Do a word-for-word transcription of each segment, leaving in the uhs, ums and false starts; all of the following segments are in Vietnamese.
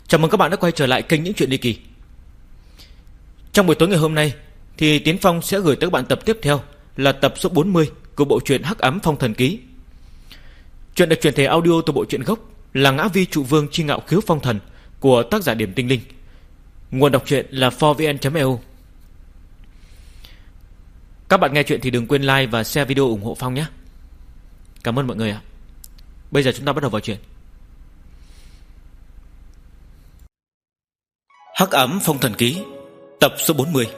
Chào mừng các bạn đã quay trở lại kênh Những Chuyện Ly Kỳ. Trong buổi tối ngày hôm nay thì Tiến Phong sẽ gửi tới các bạn tập tiếp theo là tập số bốn mươi của bộ truyện Hắc Ám Phong Thần Ký. Chuyện được chuyển thể audio từ bộ truyện gốc là Ngã Vi Trụ Vương Chi Ngạo Khiếu Phong Thần của tác giả Điểm Tinh Linh. Nguồn đọc truyện là four v n chấm e u. Các bạn nghe chuyện thì đừng quên like và share video ủng hộ Phong nhé. Cảm ơn mọi người ạ. Bây giờ chúng ta bắt đầu vào chuyện. Hắc Ám Phong Thần Ký, tập số bốn mươi.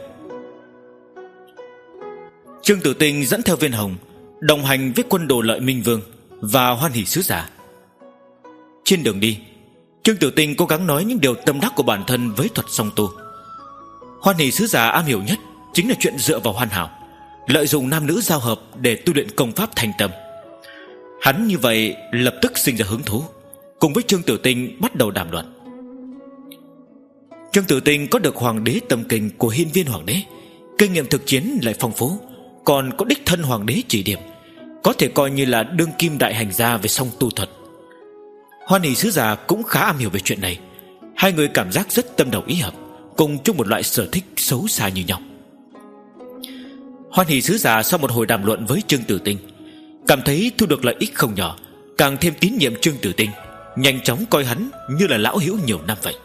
Trương Tử Tinh dẫn theo Viên Hồng đồng hành với quân đồ Lợi Minh Vương và Hoan Hỷ Sứ Giả. Trên đường đi, Trương Tử Tinh cố gắng nói những điều tâm đắc của bản thân với thuật song tu. Hoan Hỷ Sứ Giả am hiểu nhất chính là chuyện dựa vào hoàn hảo, lợi dụng nam nữ giao hợp để tu luyện công pháp thành tâm. Hắn như vậy lập tức sinh ra hứng thú, cùng với Trương Tử Tinh bắt đầu đàm luận. Trương Tử Tinh có được Hoàng đế tâm kinh của Hiên Viên Hoàng đế, kinh nghiệm thực chiến lại phong phú, còn có đích thân Hoàng đế chỉ điểm, có thể coi như là đương kim đại hành gia về song tu thuật. Hoan Hỷ Sứ Giả cũng khá am hiểu về chuyện này. Hai người cảm giác rất tâm đầu ý hợp, cùng chung một loại sở thích xấu xa như nhau. Hoan Hỷ Sứ Giả sau một hồi đàm luận với Trương Tử Tinh, cảm thấy thu được lợi ích không nhỏ, càng thêm tín nhiệm Trương Tử Tinh, nhanh chóng coi hắn như là lão hữu nhiều năm vậy.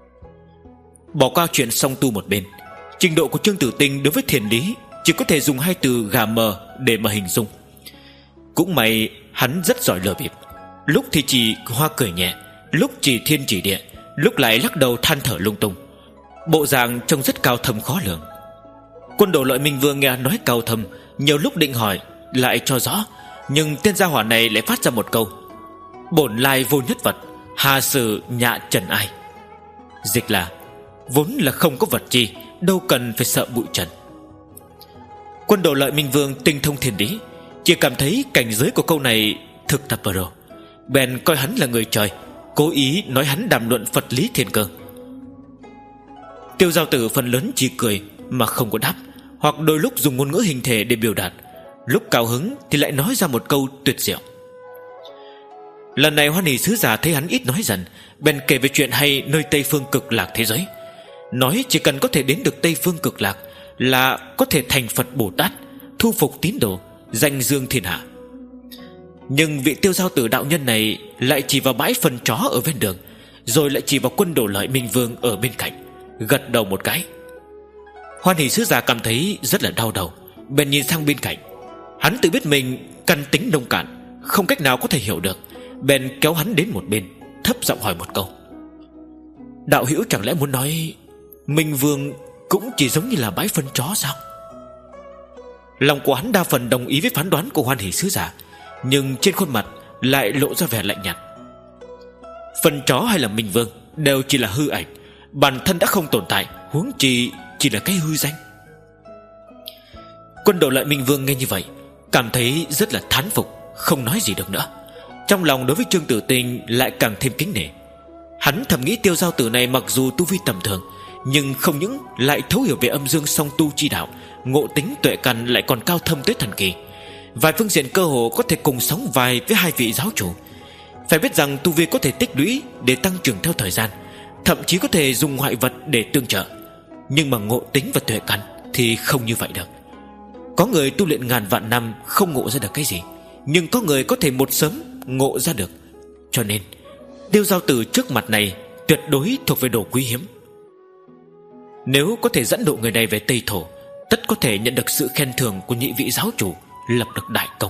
Bỏ qua chuyện song tu một bên, trình độ của Trương Tử Tinh đối với thiền lý chỉ có thể dùng hai từ gà mờ để mà hình dung. Cũng may hắn rất giỏi lừa bịp, lúc thì chỉ hoa cười nhẹ, lúc chỉ thiên chỉ địa, lúc lại lắc đầu than thở lung tung, bộ dạng trông rất cao thâm khó lường. Quân đồ Lợi Minh Vương nghe hắn nói cao thâm, nhiều lúc định hỏi lại cho rõ, nhưng tên gia hỏa này lại phát ra một câu: bổn lai vô nhất vật, hà sử nhạ trần ai. Dịch là vốn là không có vật chi, đâu cần phải sợ bụi trần. Quân đồ Lợi Minh Vương tinh thông thiên lý, chỉ cảm thấy cảnh giới của câu này thực tập pro, bèn coi hắn là người trời, cố ý nói hắn đàm luận Phật lý thiên cơ. Tiêu Giao Tử phần lớn chỉ cười mà không có đáp, hoặc đôi lúc dùng ngôn ngữ hình thể để biểu đạt, lúc cao hứng thì lại nói ra một câu tuyệt diệu. Lần này Hoan Hỷ Sứ Giả thấy hắn ít nói dần, bèn kể về chuyện hay nơi Tây Phương Cực Lạc thế giới, nói chỉ cần có thể đến được Tây Phương Cực Lạc là có thể thành Phật Bồ Tát, thu phục tín đồ, danh dương thiên hạ. Nhưng vị Tiêu Giao Tử đạo nhân này lại chỉ vào bãi phân chó ở ven đường, rồi lại chỉ vào quân đồ Lợi Minh Vương ở bên cạnh, gật đầu một cái. Hoan Hỷ Sứ Giả cảm thấy rất là đau đầu, bèn nhìn sang bên cạnh. Hắn tự biết mình căn tính nông cạn, không cách nào có thể hiểu được, bèn kéo hắn đến một bên, thấp giọng hỏi một câu: đạo hữu chẳng lẽ muốn nói Minh Vương cũng chỉ giống như là bãi phân chó sao? Lòng của hắn đa phần đồng ý với phán đoán của Hoan Hỷ Sứ Giả, nhưng trên khuôn mặt lại lộ ra vẻ lạnh nhạt. Phân chó hay là Minh Vương đều chỉ là hư ảnh, bản thân đã không tồn tại, huống chi chỉ là cái hư danh. Quân đồ Lợi Minh Vương nghe như vậy, cảm thấy rất là thán phục, không nói gì được nữa. Trong lòng đối với Trương Tử Tinh lại càng thêm kính nể. Hắn thầm nghĩ Tiêu Giao Tử này mặc dù tu vi tầm thường, nhưng không những lại thấu hiểu về âm dương song tu chi đạo, ngộ tính tuệ căn lại còn cao thâm tới thần kỳ, vài phương diện cơ hồ có thể cùng sóng vai với hai vị giáo chủ. Phải biết rằng tu vi có thể tích lũy để tăng trưởng theo thời gian, thậm chí có thể dùng ngoại vật để tương trợ, nhưng mà ngộ tính và tuệ căn thì không như vậy được. Có người tu luyện ngàn vạn năm không ngộ ra được cái gì, nhưng có người có thể một sớm ngộ ra được. Cho nên Tiêu Giao Tử trước mặt này tuyệt đối thuộc về đồ quý hiếm. Nếu có thể dẫn độ người này về Tây Thổ, tất có thể nhận được sự khen thưởng của nhị vị giáo chủ, lập được đại công.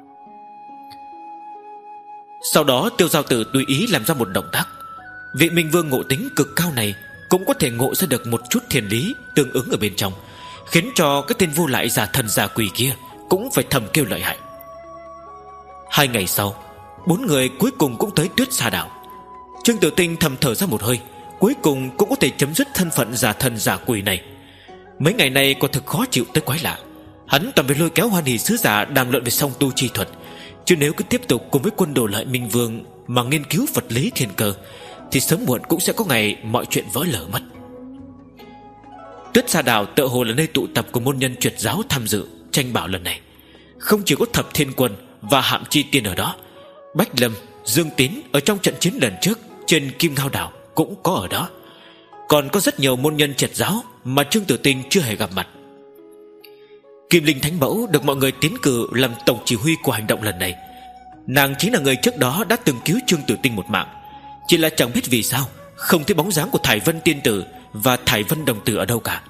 Sau đó Tiêu Giao Tử tùy ý làm ra một động tác. Vị Minh Vương ngộ tính cực cao này cũng có thể ngộ ra được một chút thiền lý tương ứng ở bên trong, khiến cho cái tên vô lại giả thần giả quỷ kia cũng phải thầm kêu lợi hại. Hai ngày sau, bốn người cuối cùng cũng tới Tuyết Sa Đảo. Trương Tử Tinh thầm thở ra một hơi, cuối cùng cũng có thể chấm dứt thân phận giả thần giả quỷ này. Mấy ngày nay quả thực khó chịu tới quái lạ. Hắn toàn phải lôi kéo Hoan Hỷ Sứ Giả đàm luận về song tu chi thuật, chứ nếu cứ tiếp tục cùng với quân đồ Lợi Minh Vương mà nghiên cứu Phật lý thiên cơ, thì sớm muộn cũng sẽ có ngày mọi chuyện vỡ lở mất. Tuyết Sa Đảo tựa hồ là nơi tụ tập của môn nhân Truyệt giáo tham dự tranh bảo lần này. Không chỉ có Thập Thiên Quân và Hạm Chi Tiên ở đó, Bách Lâm, Dương Tín ở trong trận chiến lần trước trên Kim Ngao Đảo cũng có ở đó. Còn có rất nhiều môn nhân triệt giáo mà Trương Tử Tinh chưa hề gặp mặt. Kim Linh Thánh Mẫu được mọi người tiến cử làm tổng chỉ huy của hành động lần này. Nàng chính là người trước đó đã từng cứu Trương Tử Tinh một mạng. Chỉ là chẳng biết vì sao không thấy bóng dáng của Thải Vân Tiên Tử và Thải Vân Đồng Tử ở đâu cả.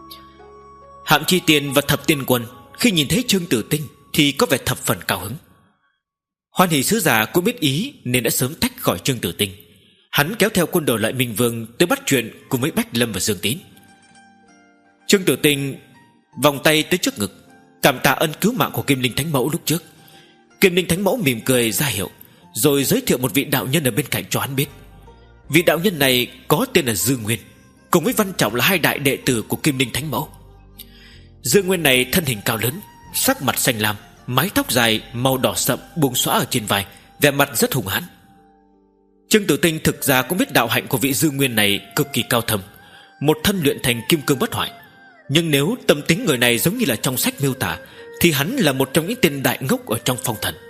Hạm Chi Tiên và Thập Tiên Quân khi nhìn thấy Trương Tử Tinh thì có vẻ thập phần cao hứng. Hoan Hỷ Sứ Giả cũng biết ý nên đã sớm tách khỏi Trương Tử Tinh. Hắn kéo theo quân đội Lợi Minh Vương tới bắt chuyện cùng với Bách Lâm và Dương Tín. Trương Tử Tinh vòng tay tới trước ngực, cảm tạ ân cứu mạng của Kim Linh Thánh Mẫu lúc trước. Kim Linh Thánh Mẫu mỉm cười ra hiệu, rồi giới thiệu một vị đạo nhân ở bên cạnh cho hắn biết. Vị đạo nhân này có tên là Dương Nguyên, cùng với Văn Trọng là hai đại đệ tử của Kim Linh Thánh Mẫu. Dương Nguyên này thân hình cao lớn, sắc mặt xanh lam, mái tóc dài màu đỏ sậm buông xõa ở trên vai, vẻ mặt rất hung hãn. Trương Tử Tinh thực ra cũng biết đạo hạnh của vị Dương Nguyên này cực kỳ cao thâm, một thân luyện thành kim cương bất hoại. Nhưng nếu tâm tính người này giống như là trong sách miêu tả, thì hắn là một trong những tên đại ngốc ở trong phong thần.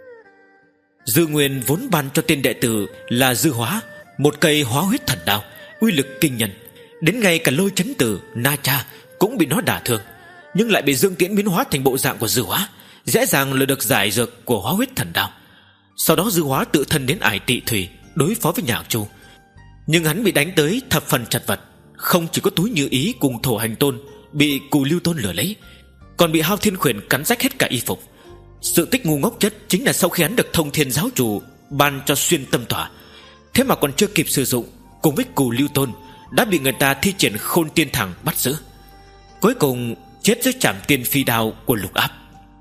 Dư Nguyên vốn ban cho tên đệ tử là Dư Hóa một cây hóa huyết thần đao, uy lực kinh nhân, đến ngay cả Lôi Chấn Tử, Na Cha cũng bị nó đả thương, nhưng lại bị Dương Tiễn biến hóa thành bộ dạng của Dư Hóa, dễ dàng lừa được giải dược của hóa huyết thần đao. Sau đó Dư Hóa tự thân đến Ải Tị Thủy đối phó với Nhạc Chu, nhưng hắn bị đánh tới thập phần chật vật. Không chỉ có Túi Như Ý cùng Thổ Hành Tôn bị Cù Lưu Tôn lừa lấy, còn bị Hao Thiên Khuyển cắn rách hết cả y phục. Sự tích ngu ngốc nhất chính là sau khi hắn được Thông Thiên Giáo Chủ ban cho xuyên tâm tỏa, thế mà còn chưa kịp sử dụng, cùng với Cù Lưu Tôn đã bị người ta thi triển Khôn Tiên Thẳng bắt giữ, cuối cùng chết dưới trảm tiên phi đao của Lục Áp.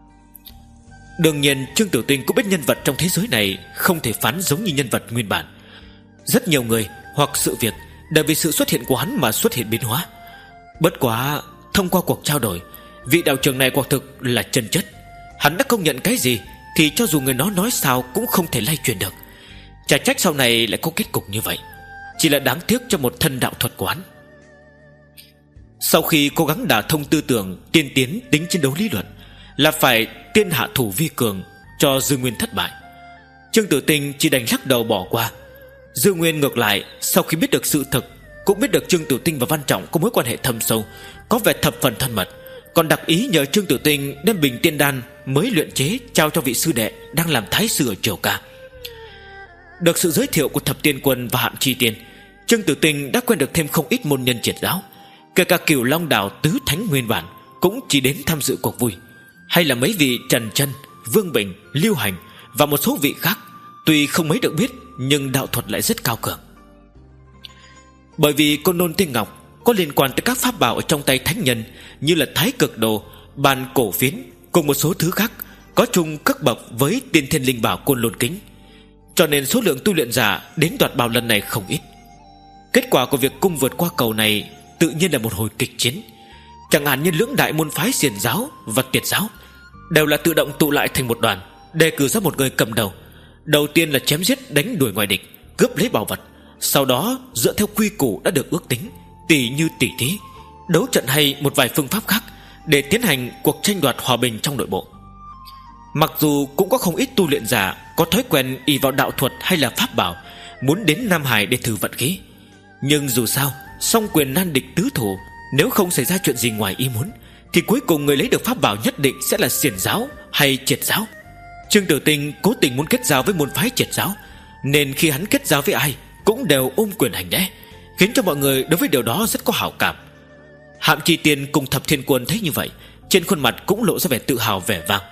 Đương nhiên Trương Tử Tinh cũng biết nhân vật trong thế giới này không thể phán giống như nhân vật nguyên bản. Rất nhiều người hoặc sự việc đều vì sự xuất hiện của hắn mà xuất hiện biến hóa. Bất quá thông qua cuộc trao đổi, vị đạo trưởng này quả thực là chân chất. Hắn đã công nhận cái gì thì cho dù người nó nói sao cũng không thể lay chuyển được. Chả trách sau này lại có kết cục như vậy. Chỉ là đáng tiếc cho một thân đạo thuật của hắn. Sau khi cố gắng đả thông tư tưởng tiên tiến tính chiến đấu lý luận, là phải tiên hạ thủ vi cường, cho Dư Nguyên thất bại, Trương Tử Tinh chỉ đành lắc đầu bỏ qua. Dư Nguyên ngược lại, sau khi biết được sự thực, cũng biết được Trương Tử Tinh và Văn Trọng có mối quan hệ thâm sâu, có vẻ thập phần thân mật, còn đặc ý nhờ Trương Tử Tinh đem bình tiên đan mới luyện chế trao cho vị sư đệ đang làm thái sư ở Triều Ca. Được sự giới thiệu của Thập Tiên Quân và Hạm Chi Tiên, Trương Tử Tinh đã quen được thêm không ít môn nhân triệt giáo. Kể cả Cửu Long Đảo tứ thánh nguyên bản cũng chỉ đến tham dự cuộc vui, hay là mấy vị Trần Chân, Vương Bình, Lưu Hành và một số vị khác, tuy không mấy được biết nhưng đạo thuật lại rất cao cường. Bởi vì Côn Lôn Tiên Ngọc có liên quan tới các pháp bảo ở trong tay thánh nhân, như là Thái Cực Đồ, Bàn Cổ Phiến cùng một số thứ khác, có chung cấp bậc với Tiên Thiên Linh Bảo Côn Lôn Kính, cho nên số lượng tu luyện giả đến đoạt bảo lần này không ít. Kết quả của việc cung vượt qua cầu này tự nhiên là một hồi kịch chiến. Chẳng hạn như lưỡng đại môn phái Xiển giáo và Tiệt giáo đều là tự động tụ lại thành một đoàn, đề cử ra một người cầm đầu. Đầu tiên là chém giết đánh đuổi ngoài địch, cướp lấy bảo vật. Sau đó dựa theo quy củ đã được ước tính, tỷ như tỷ thí, đấu trận hay một vài phương pháp khác, để tiến hành cuộc tranh đoạt hòa bình trong nội bộ. Mặc dù cũng có không ít tu luyện giả có thói quen ỷ vào đạo thuật hay là pháp bảo, muốn đến Nam Hải để thử vận khí, nhưng dù sao song quyền nan địch tứ thủ, nếu không xảy ra chuyện gì ngoài ý muốn thì cuối cùng người lấy được pháp bảo nhất định sẽ là Xiển giáo hay Triệt giáo. Trương Tử Tinh cố tình muốn kết giao với môn phái Triệt giáo, nên khi hắn kết giao với ai cũng đều ôm quyền hành lễ, khiến cho mọi người đối với điều đó rất có hảo cảm. Hạm Chi Tiên cùng Thập Thiên Quân thấy như vậy, trên khuôn mặt cũng lộ ra vẻ tự hào vẻ vang.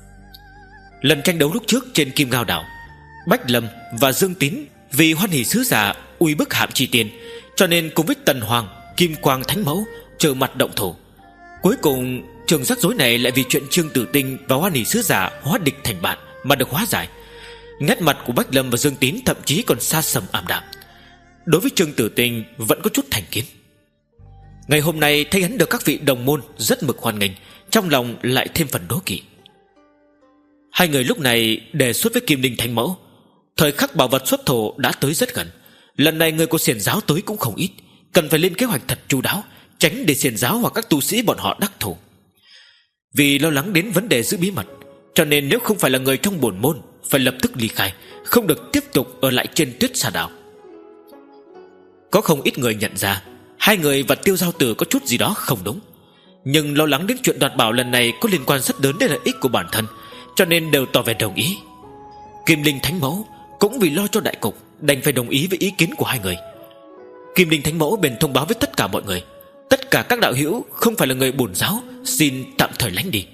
Lần tranh đấu lúc trước trên Kim Ngao Đảo, Bách Lâm và Dương Tín vì Hoan Hỷ Sứ Giả uy bức Hạm Chi Tiên, cho nên cùng với Tần Hoàng, Kim Quang Thánh Mẫu trở mặt động thủ. Cuối cùng trường rắc rối này lại vì chuyện Trương Tử Tinh và Hoan Hỷ Sứ Giả hóa địch thành bạn mà được hóa giải. Nét mặt của Bách Lâm và Dương Tín thậm chí còn xa sầm ảm đạm. Đối với Trương Tử Tinh vẫn có chút thành kiến. Ngày hôm nay thấy hắn được các vị đồng môn rất mực hoan nghênh, trong lòng lại thêm phần đố kỵ. Hai người lúc này đề xuất với Kim Linh Thánh Mẫu, thời khắc bảo vật xuất thổ đã tới rất gần. Lần này người của Xiển giáo tới cũng không ít, cần phải lên kế hoạch thật chu đáo, tránh để Xiển giáo hoặc các tu sĩ bọn họ đắc thủ. Vì lo lắng đến vấn đề giữ bí mật, cho nên nếu không phải là người trong bổn môn phải lập tức ly khai, không được tiếp tục ở lại trên Tuyết Sa Đảo. Có không ít người nhận ra hai người và Tiêu Giao Tử có chút gì đó không đúng, nhưng lo lắng đến chuyện đoạt bảo lần này có liên quan rất lớn đến lợi ích của bản thân, cho nên đều tỏ vẻ đồng ý. Kim Linh Thánh Mẫu cũng vì lo cho đại cục đành phải đồng ý với ý kiến của hai người. Kim Linh Thánh Mẫu bèn thông báo với tất cả mọi người, tất cả các đạo hữu không phải là người bổn giáo xin tạm thời lánh đi.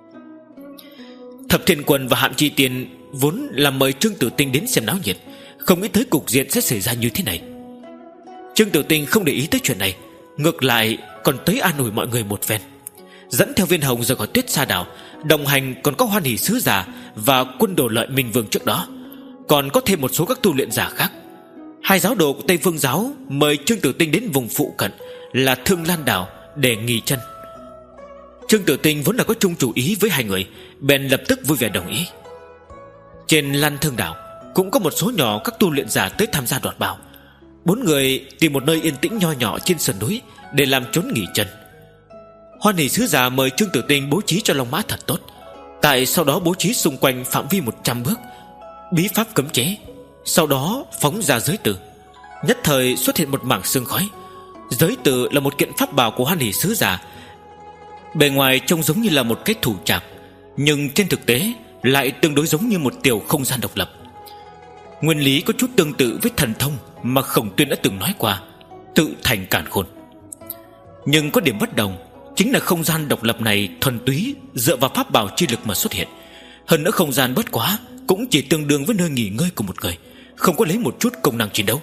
Thập Thiên Quân và Hạm Chi Tiên vốn là mời Trương Tử Tinh đến xem náo nhiệt, không nghĩ tới cục diện sẽ xảy ra như thế này. Trương Tử Tinh không để ý tới chuyện này, ngược lại còn tới an ủi mọi người một phen, dẫn theo Viên Hồng rời khỏi Tuyết Sa Đảo. Đồng hành còn có Hoan Hỷ Sứ Giả và Quân Đồ Lợi Minh Vương trước đó, còn có thêm một số các tu luyện giả khác. Hai giáo đồ của Tây Phương Giáo mời Trương Tử Tinh đến vùng phụ cận là Thương Lan Đảo để nghỉ chân. Trương Tử Tinh vốn là có chung chủ ý với hai người, bèn lập tức vui vẻ đồng ý. Trên Lan Thương Đảo cũng có một số nhỏ các tu luyện giả tới tham gia đoạt bảo. Bốn người tìm một nơi yên tĩnh nho nhỏ trên sườn núi để làm chốn nghỉ chân. Hoan Hỷ Sứ Giả mời Trương Tử Tinh bố trí cho Long Mã thật tốt, tại sau đó bố trí xung quanh phạm vi một trăm bước bí pháp cấm chế, sau đó phóng ra giới tử. Nhất thời xuất hiện một mảng sương khói. Giới tử là một kiện pháp bảo của Hoan Hỷ Sứ Giả, bề ngoài trông giống như là một cái thủ trạc, nhưng trên thực tế lại tương đối giống như một tiểu không gian độc lập. Nguyên lý có chút tương tự với thần thông mà Khổng Tuyên đã từng nói qua, tự thành càn khôn. Nhưng có điểm bất đồng, chính là không gian độc lập này thuần túy dựa vào pháp bảo chi lực mà xuất hiện. Hơn nữa không gian bất quá cũng chỉ tương đương với nơi nghỉ ngơi của một người, không có lấy một chút công năng chiến đấu.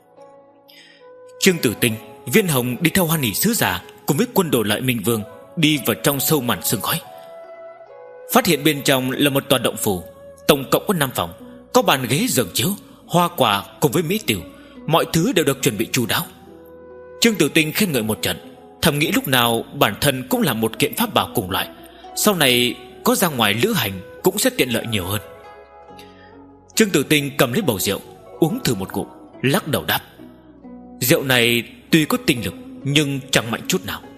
Trương Tử Tinh, Viên Hồng đi theo Hoan Hỷ Sứ Giả cùng với Quân Đồ Lợi Minh Vương đi vào trong sâu màn sương khói. Phát hiện bên trong là một tòa động phủ, tổng cộng có năm phòng, có bàn ghế giường chiếu, hoa quả cùng với mỹ tiểu, mọi thứ đều được chuẩn bị chu đáo. Trương Tử Tinh khen ngợi một trận, thầm nghĩ lúc nào bản thân cũng là một kiện pháp bảo cùng loại, sau này có ra ngoài lữ hành cũng sẽ tiện lợi nhiều hơn. Trương Tử Tinh cầm lấy bầu rượu uống thử một ngụm, lắc đầu đáp: rượu này tuy có tinh lực nhưng chẳng mạnh chút nào.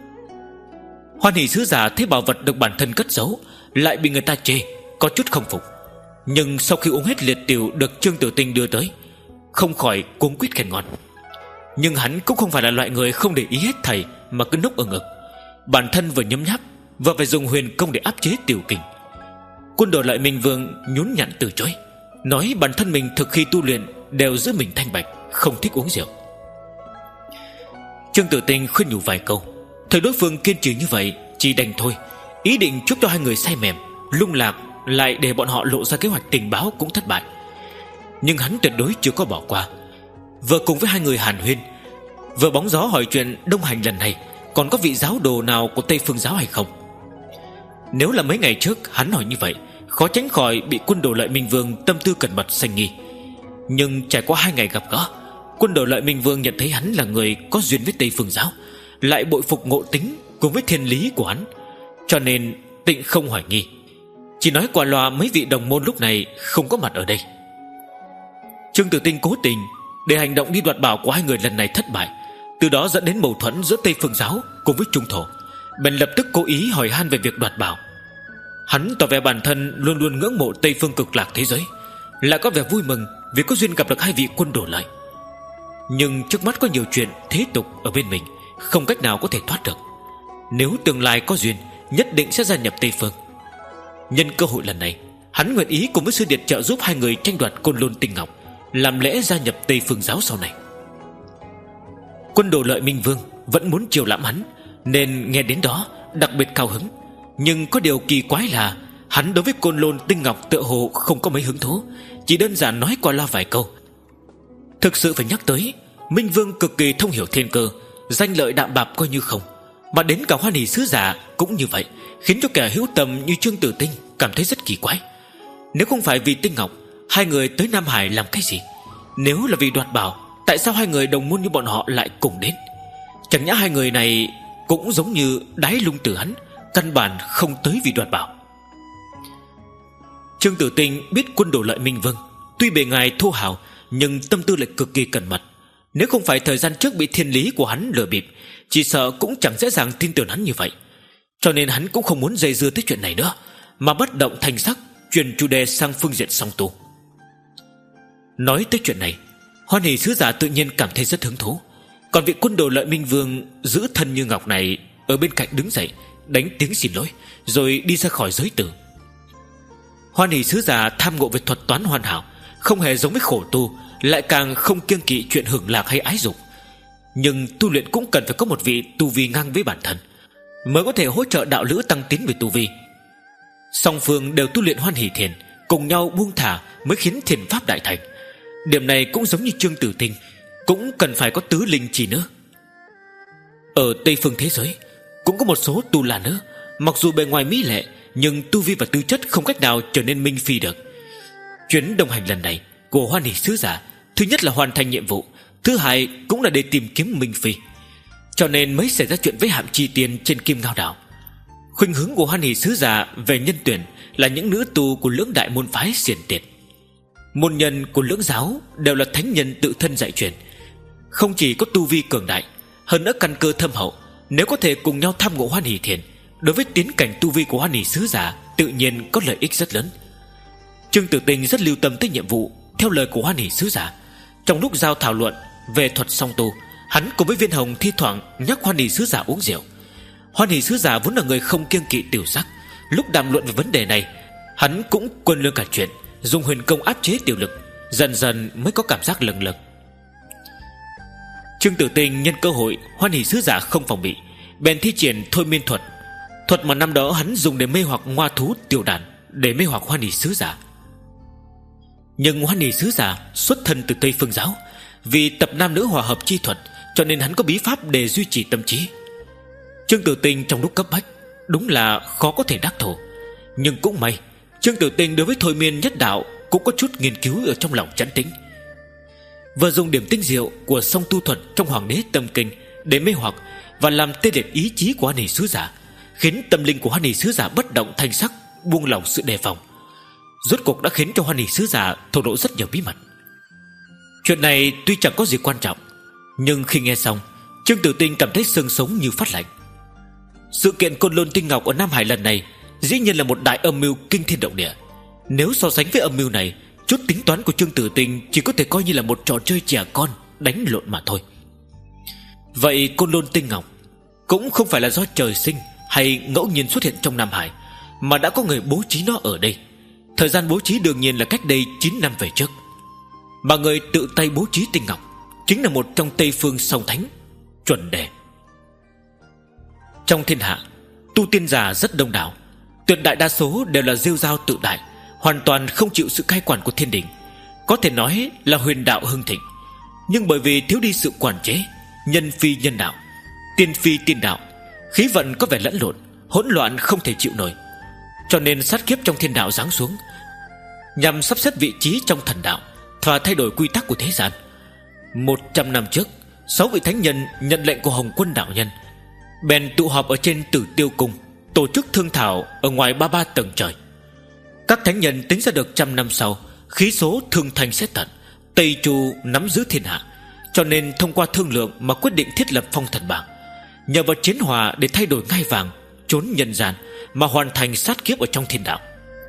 Hoan Hỷ Sứ Giả thấy bảo vật được bản thân cất giấu lại bị người ta chê, có chút không phục. Nhưng sau khi uống hết liệt tiểu được Trương Tử Tinh đưa tới, không khỏi cuống quýt khen ngon. Nhưng hắn cũng không phải là loại người không để ý hết thầy mà cứ nốc ở ngực. Bản thân vừa nhấm nháp vừa phải dùng huyền công để áp chế tiểu kình. Quân Đồ Lợi Minh Vương nhún nhặn từ chối, nói bản thân mình thực khi tu luyện đều giữ mình thanh bạch, không thích uống rượu. Trương Tử Tinh khuyên nhủ vài câu, thấy đối phương kiên trì như vậy chỉ đành thôi, ý định chúc cho hai người say mềm lung lạc, lại để bọn họ lộ ra kế hoạch tình báo cũng thất bại. Nhưng hắn tuyệt đối chưa có bỏ qua, vừa cùng với hai người hàn huyên, vừa bóng gió hỏi chuyện đông hành lần này còn có vị giáo đồ nào của Tây Phương Giáo hay không. Nếu là mấy ngày trước hắn hỏi như vậy, khó tránh khỏi bị Quân Đồ Lợi Minh Vương tâm tư cẩn mật sanh nghi. Nhưng trải qua hai ngày gặp gỡ, Quân Đồ Lợi Minh Vương nhận thấy hắn là người có duyên với Tây Phương Giáo, lại bội phục ngộ tính cùng với thiên lý của hắn, cho nên tịnh không hoài nghi, chỉ nói qua loa mấy vị đồng môn lúc này không có mặt ở đây. Trương Tử Tinh cố tình để hành động đi đoạt bảo của hai người lần này thất bại, từ đó dẫn đến mâu thuẫn giữa Tây Phương Giáo cùng với Trung Thổ, bèn lập tức cố ý hỏi han về việc đoạt bảo. Hắn tỏ vẻ bản thân luôn luôn ngưỡng mộ Tây Phương Cực Lạc thế giới, lại có vẻ vui mừng vì có duyên gặp được hai vị Quân Đồ Lợi. Nhưng trước mắt có nhiều chuyện thế tục ở bên mình, không cách nào có thể thoát được. Nếu tương lai có duyên, nhất định sẽ gia nhập Tây Phương. Nhân cơ hội lần này, hắn nguyện ý cùng với sư điệt trợ giúp hai người tranh đoạt Côn Lôn Tinh Ngọc, làm lễ gia nhập Tây Phương Giáo sau này. Quân Đồ Lợi Minh Vương vẫn muốn chiều lãm hắn, nên nghe đến đó đặc biệt cao hứng. Nhưng có điều kỳ quái là hắn đối với Côn Lôn Tinh Ngọc tựa hồ không có mấy hứng thú, chỉ đơn giản nói qua loa vài câu. Thực sự phải nhắc tới, Minh Vương cực kỳ thông hiểu thiên cơ, danh lợi đạm bạc coi như không, mà đến cả Hoan Hỷ Sứ Giả cũng như vậy, khiến cho kẻ hữu tâm như Trương Tử Tinh cảm thấy rất kỳ quái. Nếu không phải vì Tinh Ngọc, hai người tới Nam Hải làm cái gì? Nếu là vì đoạt bảo, tại sao hai người đồng môn như bọn họ lại cùng đến? Chẳng nhẽ hai người này cũng giống như đái lung tử hắn, căn bản không tới vì đoạt bảo. Trương Tử Tinh biết Quân Đồ Lợi Minh Vương tuy bề ngoài thô hào, nhưng tâm tư lại cực kỳ cẩn mật. Nếu không phải thời gian trước bị thiên lý của hắn lừa bịp, chỉ sợ cũng chẳng dễ dàng tin tưởng hắn như vậy. Cho nên hắn cũng không muốn dây dưa tới chuyện này nữa, mà bất động thanh sắc chuyển chủ đề sang phương diện song tu. Nói tới chuyện này, Hoan Hỷ Sứ Giả tự nhiên cảm thấy rất hứng thú. Còn vị quân đồ Lợi Minh Vương giữ thân như ngọc này ở bên cạnh đứng dậy, đánh tiếng xin lỗi, rồi đi ra khỏi giới tử. Hoan Hỷ sứ giả tham ngộ về thuật toán hoàn hảo, không hề giống với khổ tu, lại càng không kiêng kỵ chuyện hưởng lạc hay ái dục. Nhưng tu luyện cũng cần phải có một vị tu vi ngang với bản thân, mới có thể hỗ trợ đạo lữ tăng tiến về tu vi. Song phương đều tu luyện Hoan Hỷ thiền, cùng nhau buông thả mới khiến thiền pháp đại thành. Điểm này cũng giống như Trương Tử Tinh, cũng cần phải có tứ linh chỉ nữ. Ở Tây phương thế giới cũng có một số tu là nữ, mặc dù bề ngoài mỹ lệ, nhưng tu vi và tư chất không cách nào trở nên minh phi được. Chuyến đồng hành lần này của Hoan Hỷ sứ giả, thứ nhất là hoàn thành nhiệm vụ, thứ hai cũng là để tìm kiếm minh phi, cho nên mới xảy ra chuyện với Hạm Chi Tiên trên Kim Ngao Đảo. Khuynh hướng của Hoan Hỷ sứ giả về nhân tuyển là những nữ tu của lưỡng đại môn phái xiển tiệt. Môn nhân của lưỡng giáo đều là thánh nhân tự thân dạy truyền, không chỉ có tu vi cường đại, hơn nữa căn cơ thâm hậu. Nếu có thể cùng nhau tham ngộ Hoan Hỷ thiền, đối với tiến cảnh tu vi của Hoan Hỷ sứ giả tự nhiên có lợi ích rất lớn. Trương Tử Tinh rất lưu tâm tới nhiệm vụ theo lời của Hoan Hỷ sứ giả. Trong lúc giao thảo luận về thuật song tu, hắn cùng với Viên Hồng thi thoảng nhắc Hoan Hỷ sứ giả uống rượu. Hoan Hỷ sứ giả vốn là người không kiêng kỵ tiểu sắc, lúc đàm luận về vấn đề này, hắn cũng quên lương cả chuyện dùng huyền công áp chế tiểu lực, dần dần mới có cảm giác lâng lâng. Trương Tử Tinh nhân cơ hội Hoan Hỷ sứ giả không phòng bị, bèn thi triển thôi miên thuật, thuật mà năm đó hắn dùng để mê hoặc ngoa thú tiểu đàn, để mê hoặc Hoan Hỷ sứ giả. Nhưng Hoan Hỷ sứ giả xuất thân từ Tây phương giáo, vì tập nam nữ hòa hợp chi thuật, cho nên hắn có bí pháp để duy trì tâm trí. Trương Tử Tinh trong lúc cấp bách đúng là khó có thể đắc thủ, nhưng cũng may Trương Tử Tinh đối với thôi miên nhất đạo cũng có chút nghiên cứu ở trong lòng chấn tĩnh. Vừa dùng điểm tinh diệu của song tu thuật trong Hoàng Đế Tâm Kinh để mê hoặc và làm tê liệt ý chí của Hoan Hỷ sứ giả, khiến tâm linh của Hoan Hỷ sứ giả bất động thanh sắc, buông lỏng sự đề phòng. Rốt cuộc đã khiến cho Hoan Hỷ sứ giả thổ lộ rất nhiều bí mật. Chuyện này tuy chẳng có gì quan trọng, nhưng khi nghe xong, Trương Tử Tinh cảm thấy xương sống như phát lạnh. Sự kiện Côn Lôn Tinh Ngọc ở Nam Hải lần này dĩ nhiên là một đại âm mưu kinh thiên động địa. Nếu so sánh với âm mưu này, chút tính toán của Trương Tử Tinh chỉ có thể coi như là một trò chơi trẻ con đánh lộn mà thôi. Vậy Côn Lôn Tinh Ngọc cũng không phải là do trời sinh hay ngẫu nhiên xuất hiện trong Nam Hải, mà đã có người bố trí nó ở đây. Thời gian bố trí đương nhiên là cách đây chín năm về trước. Mà người tự tay bố trí Tinh Ngọc chính là một trong Tây phương song thánh, Chuẩn Đề. Trong thiên hạ, tu tiên giả rất đông đảo, tuyệt đại đa số đều là rêu rao tự đại, hoàn toàn không chịu sự cai quản của thiên đình, có thể nói là huyền đạo hưng thịnh. Nhưng bởi vì thiếu đi sự quản chế, nhân phi nhân đạo, tiên phi tiên đạo, khí vận có vẻ lẫn lộn, hỗn loạn không thể chịu nổi, cho nên sát kiếp trong thiên đạo giáng xuống, nhằm sắp xếp vị trí trong thần đạo và thay đổi quy tắc của thế gian. Một trăm năm trước, sáu vị thánh nhân nhận lệnh của Hồng Quân đạo nhân, bèn tụ họp ở trên Tử Tiêu Cung, tổ chức thương thảo ở ngoài ba ba tầng trời. Các thánh nhân tính ra được trăm năm sau, khí số thương thành sẽ tận, Tây Chu nắm giữ thiên hạ, cho nên thông qua thương lượng mà quyết định thiết lập phong thần bảng, nhờ vào chiến hòa để thay đổi ngai vàng, trốn nhân gian mà hoàn thành sát kiếp ở trong thiên đạo.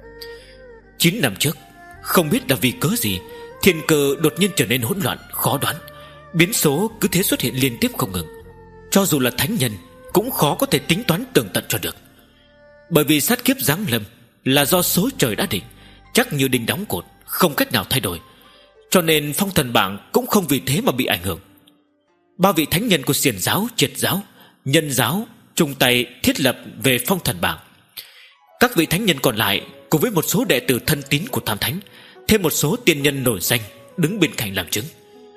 Chín năm trước, không biết là vì cớ gì, thiên cơ đột nhiên trở nên hỗn loạn, khó đoán, biến số cứ thế xuất hiện liên tiếp không ngừng. Cho dù là thánh nhân cũng khó có thể tính toán tường tận cho được. Bởi vì sát kiếp giáng lâm là do số trời đã định, chắc như đinh đóng cột, không cách nào thay đổi, cho nên phong thần bảng cũng không vì thế mà bị ảnh hưởng. Ba vị thánh nhân của Xiển giáo, Triệt giáo, Nhân giáo chung tay thiết lập về phong thần bảng. Các vị thánh nhân còn lại cùng với một số đệ tử thân tín của Tam Thánh, thêm một số tiên nhân nổi danh đứng bên cạnh làm chứng.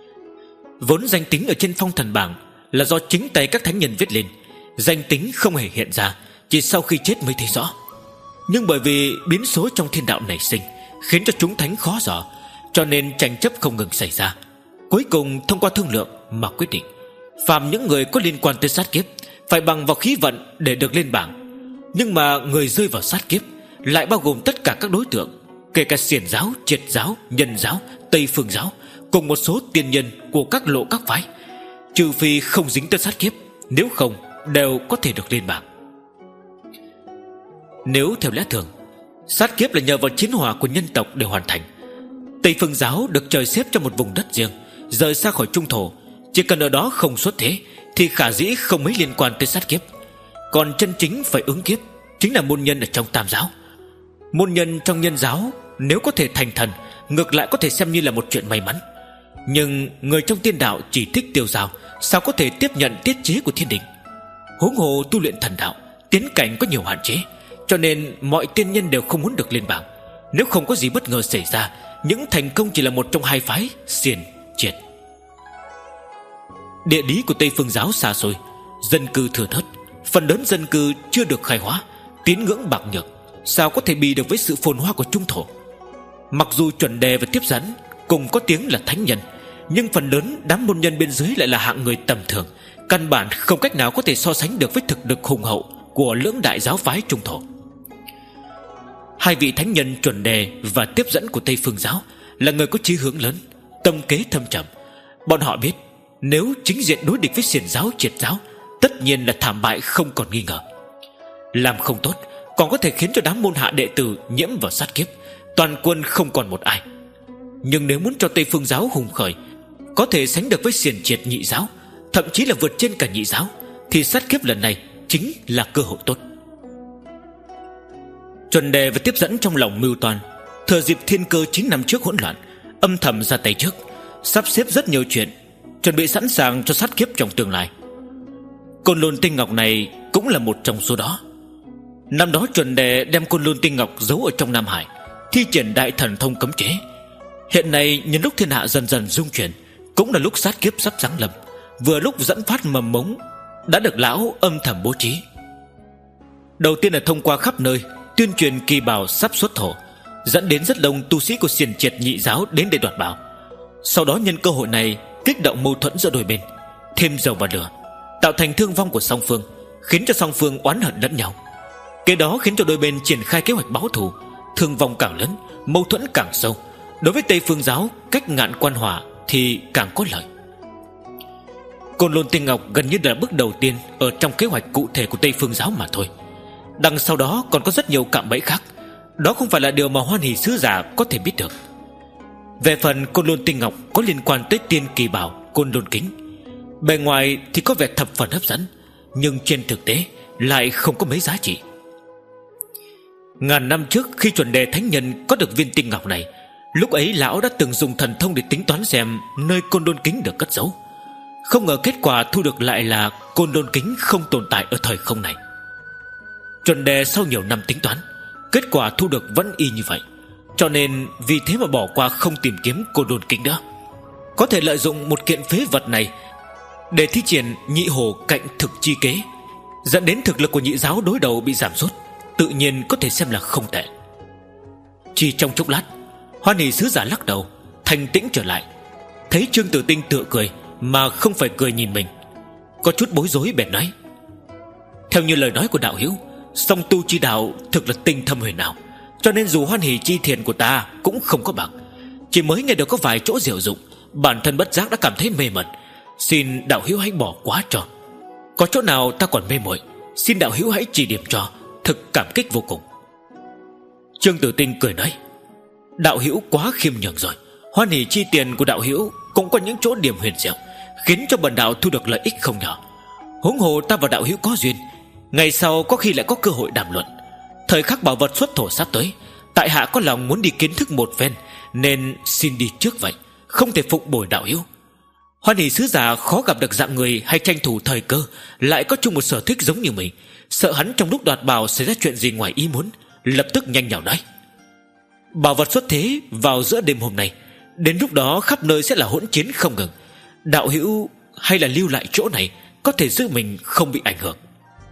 Vốn danh tính ở trên phong thần bảng là do chính tay các thánh nhân viết lên, danh tính không hề hiện ra, chỉ sau khi chết mới thấy rõ. Nhưng bởi vì biến số trong thiên đạo nảy sinh, khiến cho chúng thánh khó dò, cho nên tranh chấp không ngừng xảy ra. Cuối cùng thông qua thương lượng mà quyết định, phàm những người có liên quan tới sát kiếp phải bằng vào khí vận để được lên bảng. Nhưng mà người rơi vào sát kiếp lại bao gồm tất cả các đối tượng, kể cả Xiển giáo, Triệt giáo, Nhân giáo, Tây phương giáo, cùng một số tiên nhân của các lộ các phái. Trừ phi không dính tới sát kiếp, nếu không đều có thể được lên bảng. Nếu theo lẽ thường, sát kiếp là nhờ vào chiến hòa của nhân tộc để hoàn thành. Tây phương giáo được trời xếp cho một vùng đất riêng, rời xa khỏi trung thổ, Chỉ cần ở đó không xuất thế thì khả dĩ không mấy liên quan tới sát kiếp. Còn chân chính phải ứng kiếp chính là môn nhân ở trong tam giáo. Môn nhân trong nhân giáo nếu có thể thành thần, ngược lại có thể xem như là một chuyện may mắn. Nhưng người trong tiên đạo chỉ thích tiêu dao, sao có thể tiếp nhận tiết chế của thiên đình? Huống hồ tu luyện thần đạo, tiến cảnh có nhiều hạn chế, cho nên mọi tiên nhân đều không muốn được lên bảng. Nếu không có gì bất ngờ xảy ra, những thành công chỉ là một trong hai phái xiển triệt. Địa lý của Tây Phương giáo xa xôi, dân cư thừa thớt, phần lớn dân cư chưa được khai hóa, tín ngưỡng bạc nhược, sao có thể bì được với sự phồn hoa của trung thổ. Mặc dù chuẩn đề và tiếp dẫn cùng có tiếng là thánh nhân, nhưng phần lớn đám môn nhân bên dưới lại là hạng người tầm thường, căn bản không cách nào có thể so sánh được với thực lực hùng hậu của lưỡng đại giáo phái trung thổ. Hai vị thánh nhân chuẩn đề và tiếp dẫn của Tây Phương giáo là người có chí hướng lớn, tâm kế thâm trầm. Bọn họ biết nếu chính diện đối địch với xiển giáo triệt giáo, tất nhiên là thảm bại không còn nghi ngờ. Làm không tốt còn có thể khiến cho đám môn hạ đệ tử nhiễm vào sát kiếp, toàn quân không còn một ai. Nhưng nếu muốn cho Tây Phương giáo hùng khởi, có thể sánh được với xiển triệt nhị giáo, thậm chí là vượt trên cả nhị giáo, thì sát kiếp lần này chính là cơ hội tốt. Chuẩn đề và tiếp dẫn trong lòng mưu toan, thừa dịp thiên cơ chín năm trước hỗn loạn, âm thầm ra tay trước, sắp xếp rất nhiều chuyện, chuẩn bị sẵn sàng cho sát kiếp trong tương lai. Côn Lôn Tinh Ngọc này cũng là một trong số đó. Năm đó chuẩn đề đem Côn Lôn Tinh Ngọc giấu ở trong Nam Hải, thi triển đại thần thông cấm chế. Hiện nay nhân lúc thiên hạ dần dần dung chuyển, cũng là lúc sát kiếp sắp giáng lâm, vừa lúc dẫn phát mầm mống đã được lão âm thầm bố trí. Đầu tiên là thông qua khắp nơi tuyên truyền kỳ bảo sắp xuất thổ, dẫn đến rất đông tu sĩ của xiển triệt nhị giáo đến để đoạt bảo. Sau đó nhân cơ hội này kích động mâu thuẫn giữa đôi bên, thêm dầu vào lửa, tạo thành thương vong của song phương, khiến cho song phương oán hận lẫn nhau. Kế đó khiến cho đôi bên triển khai kế hoạch báo thù, thương vong càng lớn, mâu thuẫn càng sâu. Đối với Tây Phương giáo cách ngạn quan hỏa thì càng có lợi. Côn Lôn Tinh Ngọc gần như là bước đầu tiên ở trong kế hoạch cụ thể của Tây Phương giáo mà thôi. Đằng sau đó còn có rất nhiều cạm bẫy khác, đó không phải là điều mà Hoan Hỷ sứ giả có thể biết được. Về phần Côn Lôn Tinh Ngọc có liên quan tới tiên kỳ bảo Côn Lôn Kính, bề ngoài thì có vẻ thập phần hấp dẫn, nhưng trên thực tế lại không có mấy giá trị. Ngàn năm trước khi chuẩn đề thánh nhân có được viên tinh ngọc này, lúc ấy lão đã từng dùng thần thông để tính toán xem nơi Côn Lôn Kính được cất giấu. Không ngờ kết quả thu được lại là Côn Lôn Kính không tồn tại ở thời không này. Chuẩn đề sau nhiều năm tính toán, kết quả thu được vẫn y như vậy, cho nên vì thế mà bỏ qua không tìm kiếm Côn Lôn Kính nữa. Có thể lợi dụng một kiện phế vật này để thi triển nhị hồ cạnh thực chi kế, dẫn đến thực lực của nhị giáo đối đầu bị giảm sút, tự nhiên có thể xem là không tệ. Chỉ trong chốc lát, Hoan Hỷ sứ giả lắc đầu, thanh tĩnh trở lại, thấy Trương Tử Tinh tựa cười mà không phải cười nhìn mình, có chút bối rối bèn nói: theo như lời nói của đạo hữu, song tu chi đạo thực là tinh thâm huyền ảo, cho nên dù hoan hỷ chi thiền của ta cũng không có bằng. Chỉ mới nghe được có vài chỗ diệu dụng, bản thân bất giác đã cảm thấy mê mẩn. Xin đạo hữu hãy bỏ quá cho. Có chỗ nào ta còn mê muội, xin đạo hữu hãy chỉ điểm cho, thực cảm kích vô cùng. Trương Tử Tinh cười nói: đạo hữu quá khiêm nhường rồi. Hoan hỷ chi tiền của đạo hữu cũng có những chỗ điểm huyền diệu, khiến cho bần đạo thu được lợi ích không nhỏ. Huống hồ ta và đạo hữu có duyên, ngày sau có khi lại có cơ hội đàm luận. Thời khắc bảo vật xuất thổ sắp tới, tại hạ có lòng muốn đi kiến thức một phen, nên xin đi trước vậy, không thể phụng bồi đạo hữu. Hoan hỷ sứ giả khó gặp được dạng người hay tranh thủ thời cơ, lại có chung một sở thích giống như mình, sợ hắn trong lúc đoạt bảo xảy ra chuyện gì ngoài ý muốn, lập tức nhanh nhảu nói: bảo vật xuất thế vào giữa đêm hôm nay, đến lúc đó khắp nơi sẽ là hỗn chiến không ngừng. Đạo hữu hay là lưu lại chỗ này, có thể giữ mình không bị ảnh hưởng.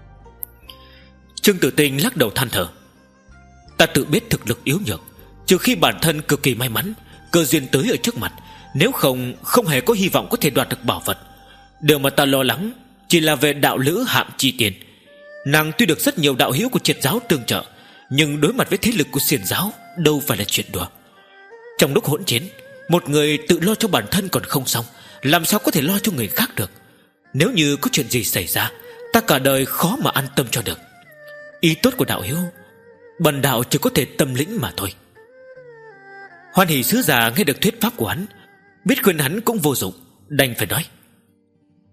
Trương Tử Tinh lắc đầu than thở: ta tự biết thực lực yếu nhược, trừ khi bản thân cực kỳ may mắn, cơ duyên tới ở trước mặt, nếu không không hề có hy vọng có thể đoạt được bảo vật. Điều mà ta lo lắng chỉ là về đạo lữ Hạm Chi Tiền. Nàng tuy được rất nhiều đạo hữu của triệt giáo tương trợ, nhưng đối mặt với thế lực của xiển giáo đâu phải là chuyện đùa. Trong lúc hỗn chiến, một người tự lo cho bản thân còn không xong, làm sao có thể lo cho người khác được. Nếu như có chuyện gì xảy ra, ta cả đời khó mà an tâm cho được. Ý tốt của đạo hữu, bần đạo chỉ có thể tâm lĩnh mà thôi. Hoan hỷ sứ giả nghe được thuyết pháp của hắn, biết khuyên hắn cũng vô dụng, đành phải nói: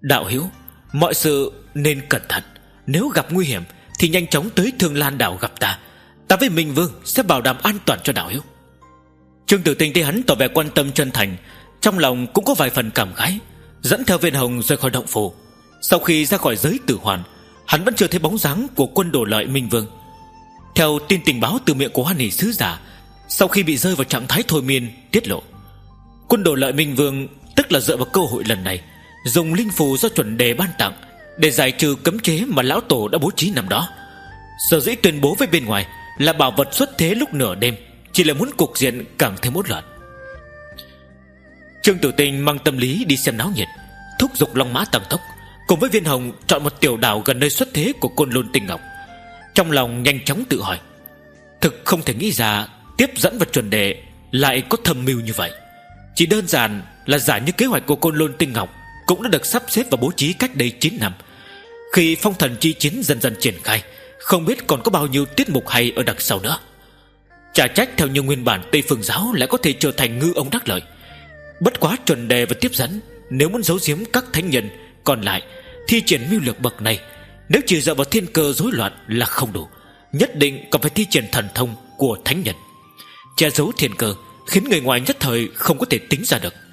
Đạo hữu, mọi sự nên cẩn thận. Nếu gặp nguy hiểm thì nhanh chóng tới Thương Lan đảo gặp ta. Ta với Minh Vương sẽ bảo đảm an toàn cho đạo hữu. Trương Tử Tinh thấy hắn tỏ vẻ quan tâm chân thành, trong lòng cũng có vài phần cảm khái, dẫn theo Viên Hồng rời khỏi động phủ. Sau khi ra khỏi giới tử hoàn, hắn vẫn chưa thấy bóng dáng của quân Đổ Lợi Minh Vương. Theo tin tình báo từ miệng của Hoan Hỷ sứ giả, sau khi bị rơi vào trạng thái thôi miên tiết lộ, quân Đổ Lợi Minh Vương tức là dựa vào cơ hội lần này, dùng linh phù do chuẩn đề ban tặng để giải trừ cấm chế mà lão tổ đã bố trí năm đó. Sở dĩ tuyên bố với bên ngoài là bảo vật xuất thế lúc nửa đêm, chỉ là muốn cục diện càng thêm hỗn loạn. Trương Tử Tinh mang tâm lý đi xem náo nhiệt, thúc giục long mã tăng tốc, cùng với Viên Hồng chọn một tiểu đảo gần nơi xuất thế của Côn Lôn Tinh Ngọc. Trong lòng nhanh chóng tự hỏi, thực không thể nghĩ ra tiếp dẫn vật chuẩn đề lại có thâm mưu như vậy. Chỉ đơn giản là giả như kế hoạch của Côn Lôn Tinh Ngọc cũng đã được sắp xếp và bố trí cách đây chín năm. Khi phong thần chi chiến dần dần triển khai, không biết còn có bao nhiêu tiết mục hay ở đằng sau nữa. Chả trách theo như nguyên bản Tây Phương giáo lại có thể trở thành ngư ông đắc lợi. Bất quá chuẩn đề và tiếp dẫn, nếu muốn giấu giếm các thánh nhân còn lại thi triển mưu lược bậc này, nếu chỉ dựa vào thiên cơ rối loạn là không đủ, nhất định còn phải thi triển thần thông của thánh nhân, che giấu thiên cơ, khiến người ngoài nhất thời không có thể tính ra được.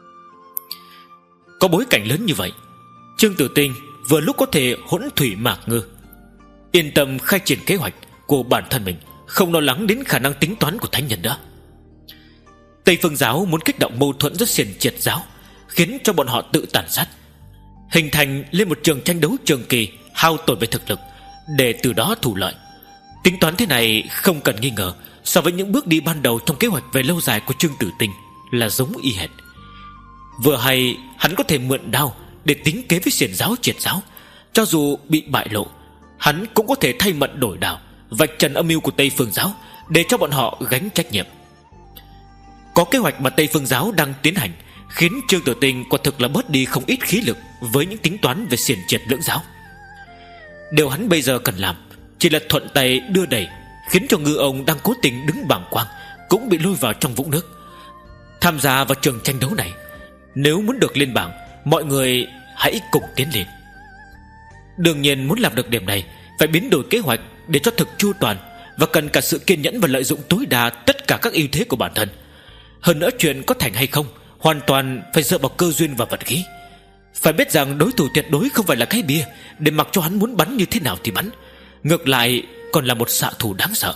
Có bối cảnh lớn như vậy, Trương Tử Tinh vừa lúc có thể hỗn thủy mạc ngư, yên tâm khai triển kế hoạch của bản thân mình, không lo lắng đến khả năng tính toán của thánh nhân đó. Tây Phương giáo muốn kích động mâu thuẫn giữa xiển triệt giáo, khiến cho bọn họ tự tàn sát, hình thành lên một trường tranh đấu trường kỳ, hao tổn về thực lực, để từ đó thủ lợi. Tính toán thế này không cần nghi ngờ, so với những bước đi ban đầu trong kế hoạch về lâu dài của Trương Tử Tinh là giống y hệt. Vừa hay hắn có thể mượn đao để tính kế với xiển giáo triệt giáo, cho dù bị bại lộ, hắn cũng có thể thay mận đổi đao, vạch trần âm mưu của Tây Phương giáo, để cho bọn họ gánh trách nhiệm. Có kế hoạch mà Tây Phương giáo đang tiến hành, khiến Trương Tử Tinh quả thực là bớt đi không ít khí lực với những tính toán về xiển triệt lưỡng giáo. Điều hắn bây giờ cần làm chỉ là thuận tay đưa đẩy, khiến cho ngư ông đang cố tình đứng bàng quang cũng bị lôi vào trong vũng nước, tham gia vào trường tranh đấu này. Nếu muốn được lên bảng, mọi người hãy cùng tiến lên. Đương nhiên muốn làm được điểm này, phải biến đổi kế hoạch để cho thực chu toàn, và cần cả sự kiên nhẫn và lợi dụng tối đa tất cả các ưu thế của bản thân. Hơn nữa, chuyện có thành hay không hoàn toàn phải dựa vào cơ duyên và vận khí. Phải biết rằng đối thủ tuyệt đối không phải là cái bia để mặc cho hắn muốn bắn như thế nào thì bắn, ngược lại còn là một xạ thủ đáng sợ.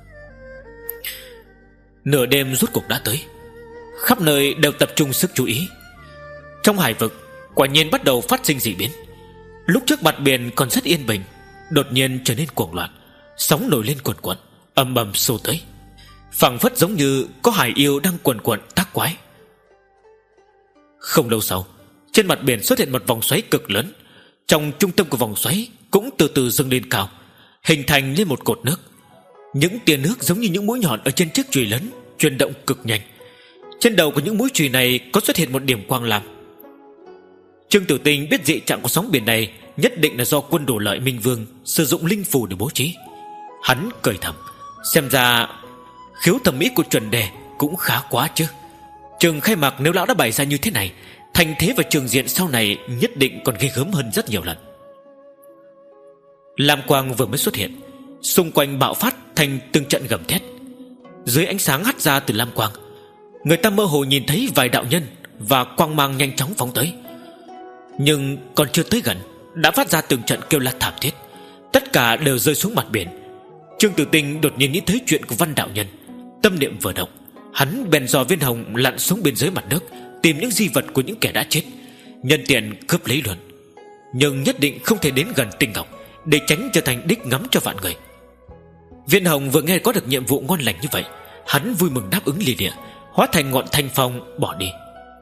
Nửa đêm rốt cuộc đã tới, khắp nơi đều tập trung sức chú ý. Trong hải vực quả nhiên bắt đầu phát sinh dị biến. Lúc trước mặt biển còn rất yên bình, đột nhiên trở nên cuồng loạn, sóng nổi lên cuồn cuộn, ầm ầm xô tới, phảng phất giống như có hải yêu đang cuồn cuộn tác quái. Không lâu sau, trên mặt biển xuất hiện một vòng xoáy cực lớn. Trong trung tâm của vòng xoáy cũng từ từ dâng lên cao, hình thành lên một cột nước. Những tia nước giống như những mũi nhọn ở trên chiếc chùy lớn, chuyển động cực nhanh. Trên đầu của những mũi chùy này có xuất hiện một điểm quang lam. Trương Tử Tinh biết dị trạng của sóng biển này nhất định là do quân Đổ Lợi Minh Vương sử dụng linh phù để bố trí. Hắn cười thầm, xem ra khiếu thẩm mỹ của chuẩn đề cũng khá quá chứ. Trường khai mạc nếu lão đã bày ra như thế này, thành thế và trường diện sau này nhất định còn ghê gớm hơn rất nhiều lần. Lam quang vừa mới xuất hiện, xung quanh bạo phát thành từng trận gầm thét. Dưới ánh sáng hắt ra từ lam quang, người ta mơ hồ nhìn thấy vài đạo nhân và quang mang nhanh chóng phóng tới. Nhưng còn chưa tới gần đã phát ra từng trận kêu la thảm thiết, tất cả đều rơi xuống mặt biển. Trương Tử Tinh đột nhiên nghĩ tới chuyện của Văn đạo nhân, tâm niệm vừa động, hắn bèn dò Viên Hồng lặn xuống bên dưới mặt nước, tìm những di vật của những kẻ đã chết, nhân tiện cướp lấy luôn. Nhưng nhất định không thể đến gần Tinh Ngọc, để tránh trở thành đích ngắm cho vạn người. Viên Hồng vừa nghe có được nhiệm vụ ngon lành như vậy, hắn vui mừng đáp ứng lìa địa, hóa thành ngọn thanh phong bỏ đi.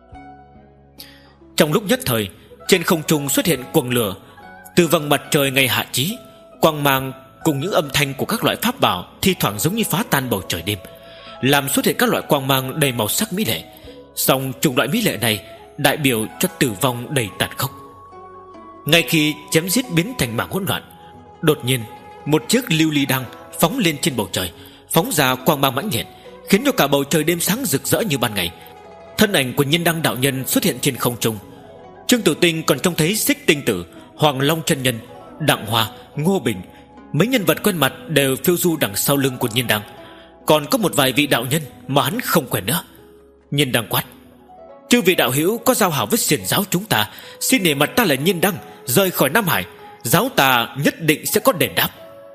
Trong lúc nhất thời, trên không trung xuất hiện quầng lửa. Từ vầng mặt trời ngày hạ chí, quang mang cùng những âm thanh của các loại pháp bảo thi thoảng giống như phá tan bầu trời đêm, làm xuất hiện các loại quang mang đầy màu sắc mỹ lệ. Song chủng loại mỹ lệ này đại biểu cho tử vong đầy tàn khốc. Ngay khi chém giết biến thành mảng hỗn loạn, đột nhiên một chiếc lưu ly đăng phóng lên trên bầu trời, phóng ra quang mang mãnh liệt, khiến cho cả bầu trời đêm sáng rực rỡ như ban ngày. Thân ảnh của Nhiên Đăng đạo nhân xuất hiện trên không trung. Trương Tử Tinh còn trông thấy Xích Tinh Tử, Hoàng Long chân nhân, Đặng Hoa, Ngô Bình, mấy nhân vật quen mặt đều phiêu du đằng sau lưng của Nhiên Đăng. Còn có một vài vị đạo nhân mà hắn không quen nữa. Nhiên Đăng quát: chư vị đạo hữu có giao hảo với xiển giáo chúng ta, xin nể mặt ta là Nhiên Đăng rời khỏi Nam Hải, giáo ta nhất định sẽ có đền đáp.